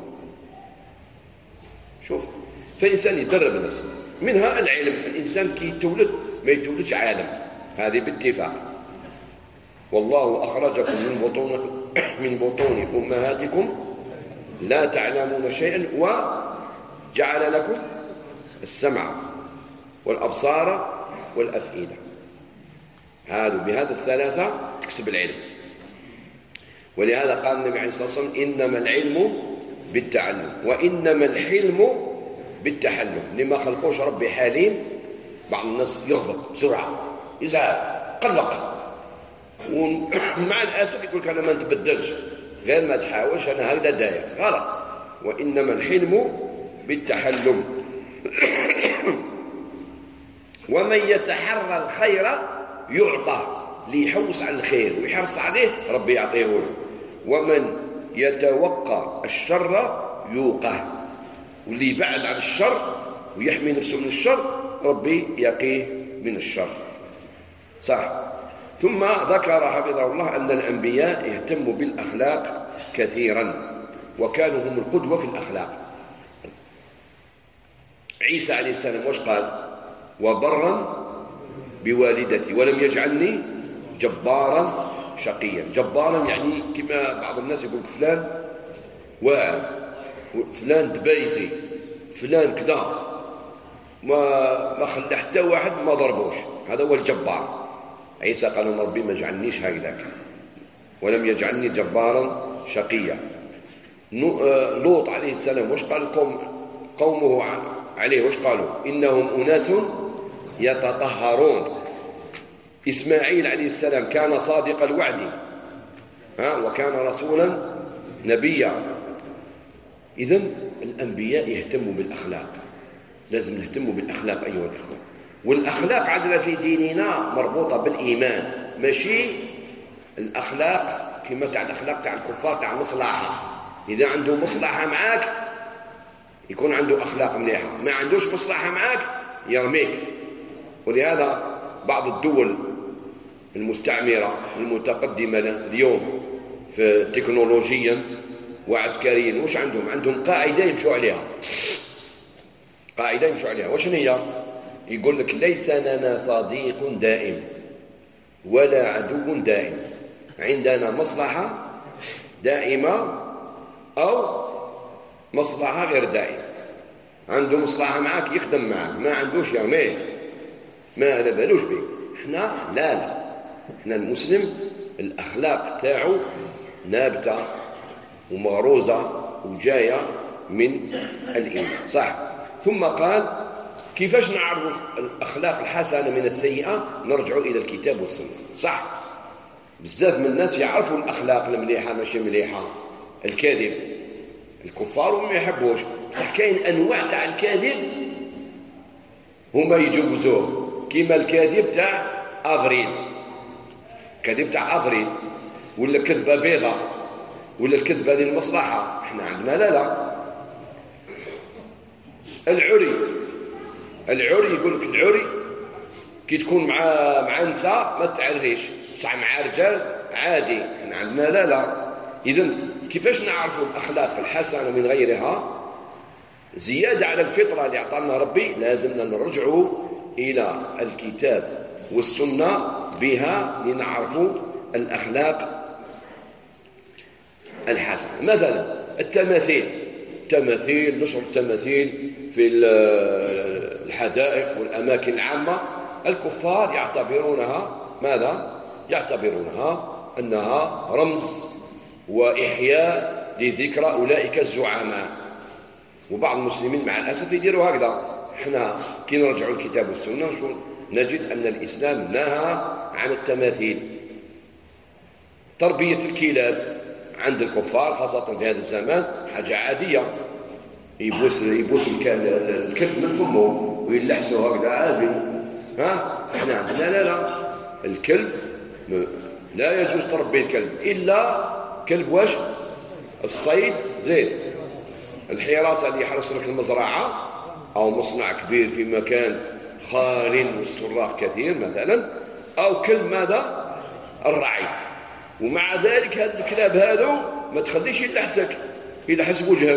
شوف، فالإنسان يدرب نفسه. منها العلم. الإنسان كي يتولد ما يتولدش عالم، هذه باتفاق. والله أخرجكم من بطون أمهاتكم لا تعلمون شيئا وجعل لكم السمع والأبصار والأفئدة. بهذا الثلاثة تكسب العلم. ولهذا قال النبي عليه الصلاة والسلام إنما العلم بالتعلم وإنما الحلم بالتحلم. لما خلقوش ربي حليم. بعض الناس يغضب بسرعة، يزعل، قلق، ومع الأسف يقول أنا ما نتبدلش، غير ما تحاولش أنا هكذا داير. غلط. وإنما الحلم بالتحلم. ومن يتحرى الخير يعطى. اللي يحوس على الخير ويحرص عليه ربي يعطيه له. ومن يتوقى الشر يوقه. واللي يبعد عن الشر ويحمي نفسه من الشر ربي يقيه من الشر. صح. ثم ذكر حفظه الله أن الأنبياء اهتموا بالأخلاق كثيرا وكانوا هم القدوة في الأخلاق. عيسى عليه السلام وش قال؟ وبرا بوالدتي ولم يجعلني جبارا شقيا. جبارا يعني كما بعض الناس يقول فلان واعر، فلان دبايزي، فلان كذا ما خلى حتى واحد ما ضربوش. هذا هو الجبار. عيسى قال لهم ربي ما جعلنيش هكذاك ولم يجعلني جبارا شقيا. لوط عليه السلام وش قال قومه عليه؟ وش قالوا؟ إنهم أناس يتطهرون. إسماعيل عليه السلام كان صادق الوعد وكان رسولا نبيا. إذن الأنبياء يهتموا بالأخلاق. لازم نهتموا بالأخلاق أيها الإخوة. والأخلاق عندنا في ديننا مربوطة بالإيمان، ماشي الأخلاق كما تاع الأخلاق تاع الكفار تاع مصلحة. إذا عنده مصلحة معاك يكون عنده أخلاق مليحة، ما عندوش مصلحة معاك يرميك. ولهذا بعض الدول المستعمرة المتقدمة اليوم في تكنولوجيا وعسكريا وش عندهم؟ عندهم قاعدة يمشوا عليها. قاعدة يمشوا عليها. وش هي؟ يقول لك ليس لنا صديق دائم ولا عدو دائم. عندنا مصلحة دائمة أو مصلحة غير دائمة. عنده مصلحة معك يخدم معك، ما عندوش يرميه، ما على بالوش بيه. احنا لا احنا المسلم الأخلاق تاعو نابتة ومغروزة وجاية من الإيمان. صح. ثم قال كيفاش نعرف الأخلاق الحسنة من السيئة؟ نرجع إلى الكتاب والسنة. صح. بزاف من الناس يعرفوا الأخلاق المليحة ماشي مليحة. الكاذب الكفار ما يحبوش، صح. كاين أنواع تاع الكاذب هما يجوزوه، كيما الكاذب تاع أفريل. الكاذب تاع أفريل ولا كذبة بيضة ولا الكذبة للمصلحة. احنا عندنا لا العري، العري يقول لك العري كي تكون مع نساء ما تعريش، بصح مع رجال عادي. يعني عندنا لا. إذن كيفاش نعرفوا الأخلاق الحسنة من غيرها؟ زيادة على الفطرة اللي أعطانا ربي، لازمنا نرجعوا إلى الكتاب والسنة بها لنعرفوا الأخلاق الحسنة. مثلا التماثيل، نشر التماثيل في الحدائق والأماكن العامة، الكفار يعتبرونها ماذا؟ يعتبرونها أنها رمز وإحياء لذكرى أولئك الزعماء. وبعض المسلمين مع الأسف يديروا هكذا. احنا كي نرجعوا الكتاب والسنة نجد أن الإسلام نهى عن التماثيل. تربية الكلاب عند الكفار خاصة في هذا الزمان حاجة عادية، يبوس الكلب من فمه ويلحسه هكذا عادي. احنا عندنا لا، الكلب لا يجوز تربي الكلب إلا كلب واش؟ الصيد، زين الحراسة اللي يحرس لك المزرعة أو مصنع كبير في مكان خال والسراق كثير مثلا، أو كلب ماذا؟ الرعي. ومع ذلك هذا الكلاب هذو ما تخليش يلحس بوجهك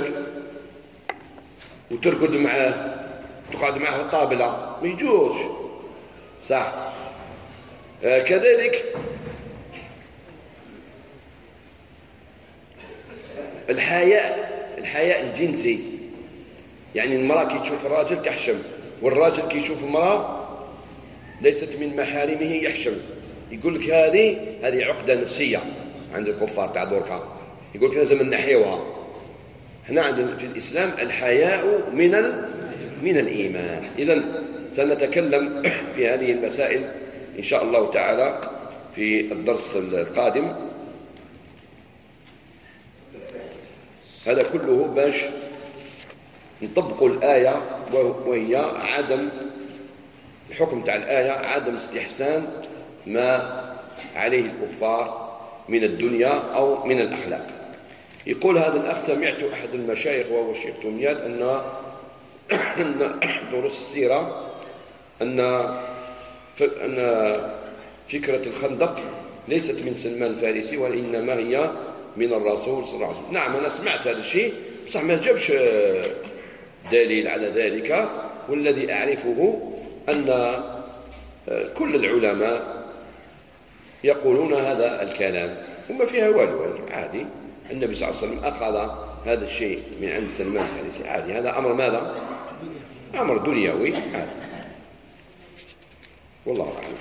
وترقد معاه تقعد معه الطابلة، ما يجوز، صح؟ كذلك الحياء الجنسي، يعني المرأة كي تشوف الراجل تحشم، والراجل كي يشوف المرأة ليست من محارمه يحشم. يقول لك هذه عقدة نفسية عند الكفار تاع دركا، يقول لك لازم نحيوها. هنا عندنا في الإسلام الحياء من الإيمان. إذن سنتكلم في هذه المسائل إن شاء الله تعالى في الدرس القادم. هذا كله باش نطبق الآية، وهي عدم الحكم تاع الآية عدم استحسان ما عليه الكفار من الدنيا أو من الأخلاق. يقول هذا الأخ: سمعت أحد المشايخ وهو الشيخ تميات أن دروس السيرة أن فكرة الخندق ليست من سلمان الفارسي وإنما هي من الرسول صلى الله عليه وسلم. نعم أنا سمعت هذا الشيء، بصح ما جابش دليل على ذلك. والذي أعرفه أن كل العلماء يقولون هذا الكلام وما فيها والو، عادي. النبي صلى الله عليه وسلم أخذ هذا الشيء من عند سلمان الفارسي، عادي. هذا أمر ماذا؟ أمر دنيوي عادي، والله أعلم.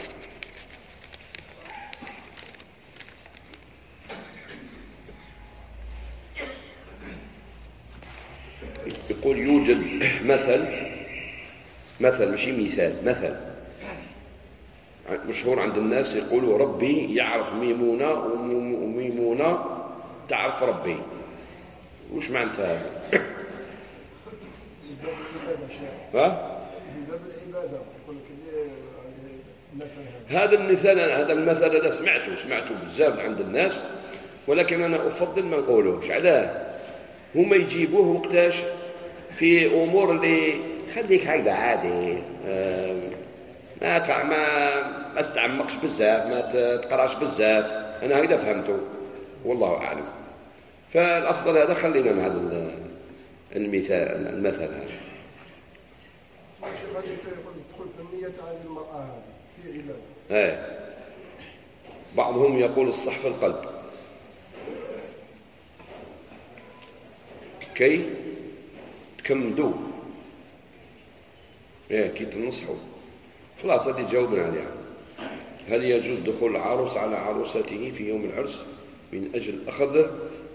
يقول يوجد مثل ماشي مثال مشهور عند الناس، يقولوا ربي يعرف ميمونة وميمونة تعرف ربي. وش معناتها هذا؟ هذا المثل هذا سمعته بزاف عند الناس، ولكن أنا أفضل ما نقولوش. علاه؟ هما يجيبوه وقتاش في أمور اللي خليك هكذا عادي، ما تتعمقش بزاف، ما تقراش بزاف. أنا هكذا فهمته، والله أعلم. فالأفضل هذا خلينا مع هذا المثل هذا. بعضهم يقول الصح في القلب كي تكمدوا، كي تنصحوا. خلاص هذه جاوبنا عليها. هل يجوز دخول العروس على عروسته في يوم العرس من أجل أخذ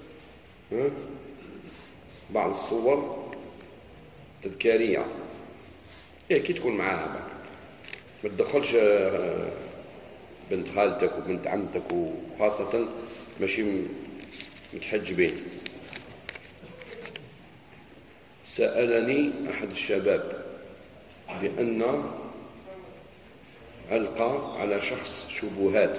بعض الصور تذكارية؟ كي تكون معاها بقى. ما تدخلش بنت خالتك وبنت عمتك، وخاصة ماشي متحجبين. سألني أحد الشباب بأن ألقى على شخص شبهات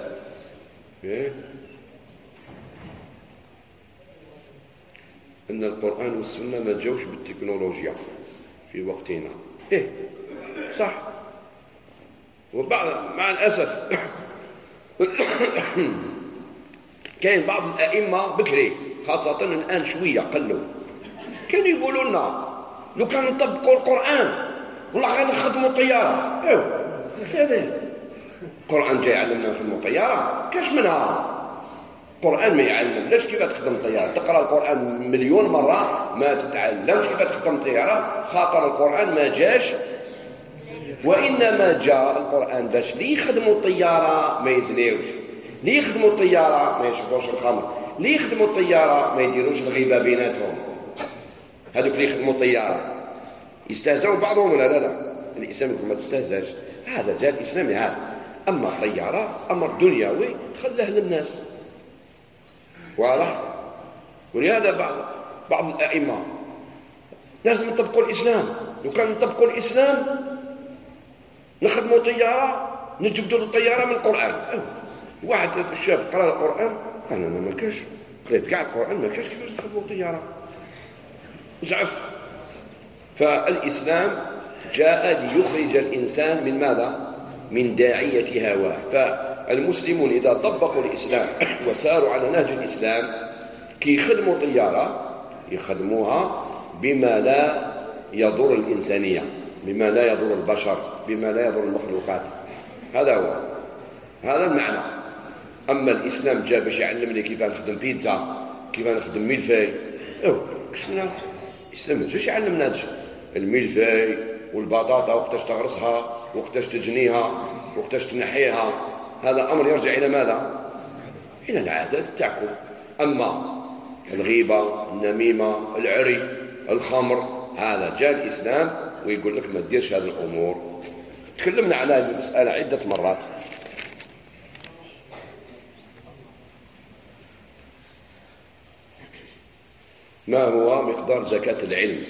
أن القرآن والسنة ما جوش بالتكنولوجيا، في وقتنا. صح. مع الأسف كاين بعض الأئمة بكري خاصة الآن شوية قلوا كانوا يقولوا لنا لو كان نطبقوا القرآن والله غنخدموا طيارة. هذا القرآن جاي يعلمنا نخدموا طيارة كاش منها. القرآن ما يعلمناش كيف تخدم طيارة. تقرأ القرآن مليون مرة ما تتعلمش كيف تخدم طيارة، خاطر القرآن ما جاش، وإنما جاء القرآن باش لي يخدموا الطيارة ما يزنيوش، لي يخدموا الطيارة ما يشربوش الخمر، لي يخدموا الطيارة ما يديروش الغيبة بيناتهم. هذوك اللي يخدموا الطيارة يستهزئوا بعضهم ولا لا؟ الإسلام يقول ما تستهزاش. هذا جاء الإسلام هذا. أما الطيارة أمر دنيوي خله للناس. واضح؟ ولهذا بعض الأئمة لازم نطبقوا الإسلام. لو كان نطبقوا الإسلام نخدموا طيارة نجبدوا الطيارة من القرآن. واحد الشاب قرأ القرآن قال أنا ما كاش قريت كاع القرآن ما كاش كيفاش نخدموا طيارة. زعف. فالإسلام جاء ليخرج الإنسان من ماذا؟ من داعية هواه. فالمسلمون إذا طبقوا الإسلام وساروا على نهج الإسلام كي يخدموا طيارة يخدموها بما لا يضر الإنسانية، بما لا يضر البشر، بما لا يضر المخلوقات. هذا هو، هذا المعنى. أما الإسلام جاء باش يعلمني كيف نخدم بيتزا، كيف نخدم ميلفاي. كشنا الإسلام ما جاش يعلمنا هذا الميلفاي والبطاطا وقتاش تغرسها وقتاش تجنيها وقتاش تنحيها. هذا أمر يرجع إلى ماذا؟ إلى العادات تاعكم. أما الغيبة، النميمة، العري، الخمر، هذا جاء الإسلام ويقول لك ما تديرش هذه الأمور. تكلمنا على هذه المسألة عدة مرات. ما هو مقدار زكاة العلم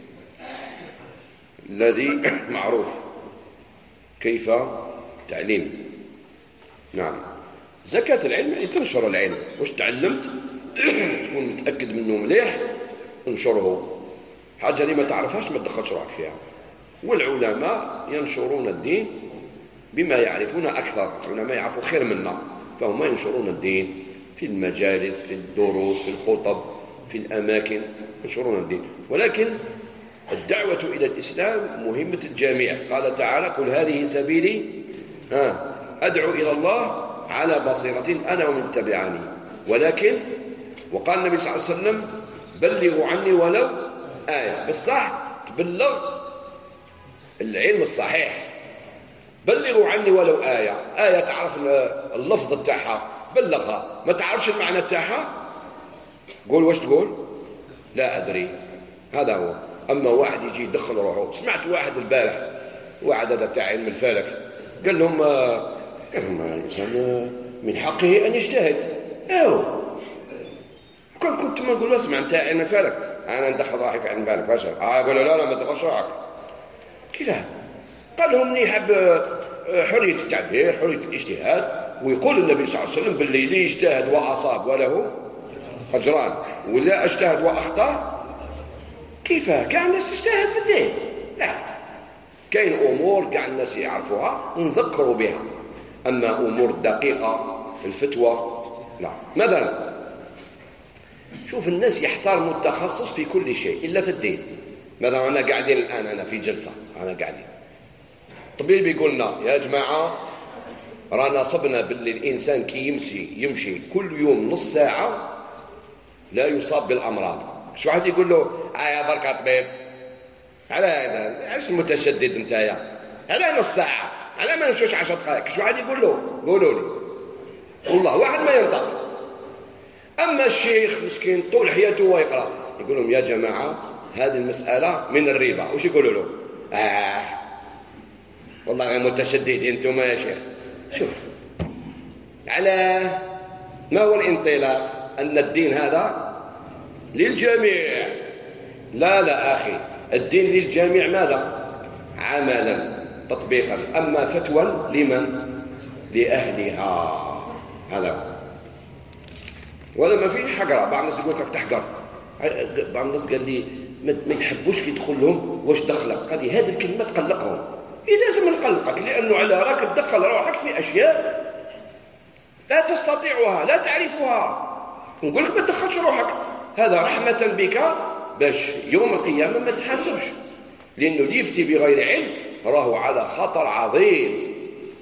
الذي معروف؟ كيف تعليم؟ نعم، زكاة العلم يعني تنشر العلم. واش تعلمت تكون متأكد منه مليح انشره. حاجة اللي ما تعرفهاش ما تدخلش روحك فيها. والعلماء ينشرون الدين بما يعرفون أكثر. العلماء يعرفوا خير منا فهم ينشرون الدين في المجالس، في الدروس، في الخطب، في الأماكن ينشرون الدين. ولكن الدعوة إلى الإسلام مهمة الجميع. قال تعالى قل هذه سبيلي أدعو إلى الله على بصيرة أنا ومن تبعني. ولكن وقال النبي صلى الله عليه وسلم بلغوا عني ولو آية. بالصح تبلغ العلم الصحيح. بلغوا عني ولو آية. آية تعرف اللفظ تاعها بلغها، ما تعرفش المعنى تاعها قول واش تقول لا أدري. هذا هو. أما واحد يجي يدخل روحه. سمعت واحد البارح، واحد هذا تاع علم الفلك، قال لهم الإنسان من حقه أن يجتهد. كنت ما نقول له اسمع أنت علم الفلك أنا ندخل روحي في علم الفلك فاشل. يقول لا ما تدخلش روحك. كذا قال لهم مني يحب حرية التعبير، حرية الاجتهاد. ويقول النبي صلى الله عليه وسلم باللي اللي يجتهد وأصاب وله أجران ولا اجتهد وأخطأ. كيف كاع الناس تجتهد في الدين؟ لا، كاين أمور كاع الناس يعرفوها نذكروا بها. أما أمور دقيقة الفتوى لا. مثلا شوف الناس يحترموا التخصص في كل شيء إلا في الدين. مثلا أنا قاعدين الآن أنا في جلسة، أنا قاعدين طبيب يقولنا يا جماعة رانا صبنا باللي الإنسان كي يمشي كل يوم نص ساعة لا يصاب بالأمراض. شو واحد يقول له يا بركة طبيب على هذا عاش متشدد نتايا على نص ساعة على ما نمشوش 10 دقائق. شو واحد يقول له قولوا لي والله واحد ما ينطق. أما الشيخ مسكين طول حياته ويقرأ يقول لهم يا جماعة هذه المسألة من الربا. وش يقولوا له؟ والله متشددين انتم يا شيخ. شوف على ما هو الانطلاق أن الدين هذا للجميع. لا أخي، الدين للجميع ماذا؟ عملا تطبيقا. أما فتوى لمن؟ لأهلها. هذا ولا ما في حقرة. بعض الناس يقول لك تحقر. بعض الناس قال لي ما يحبوش يدخل لهم واش دخلك. قال لي هذه الكلمة تقلقهم. لازم نقلقك، لأنه على راك تدخل روحك في أشياء لا تستطيعها لا تعرفها. نقول لك ما تدخلش روحك، هذا رحمة بك باش يوم القيامة ما تحاسبش، لأنه اللي يفتي بغير علم راه على خطر عظيم.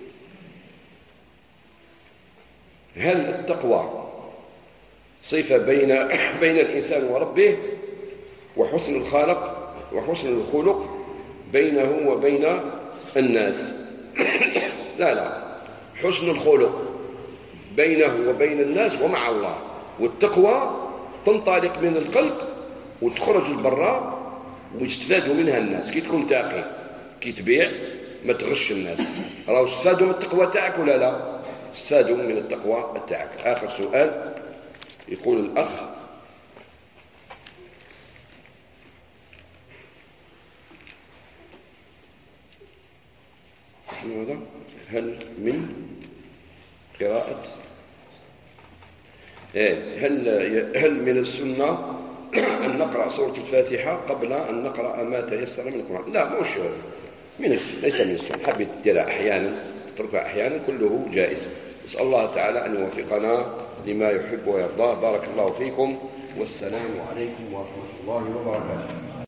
هل التقوى صفة بين الإنسان وربه، وحسن الخلق وحسن الخلق بينه وبين الناس؟ لا، حسن الخلق بينه وبين الناس ومع الله، والتقوى تنطلق من القلب وتخرج لبرا ويستفادوا منها الناس. كي تكون تاقي كي تبيع ما تغش الناس، راهو استفادوا من التقوى تاعك ولا لا؟ استفادوا من التقوى تاعك. آخر سؤال يقول الأخ: هل من قراءة هل من السنة أن نقرأ سورة الفاتحة قبل أن نقرأ ما تيسر من القرآن؟ لا، مش ليس من السنة. حبيت تديرها أحيانا تتركها أحيانا، كله جائز. نسأل الله تعالى أن يوفقنا لما يحب ويرضاه. بارك الله فيكم، والسلام عليكم ورحمة الله وبركاته.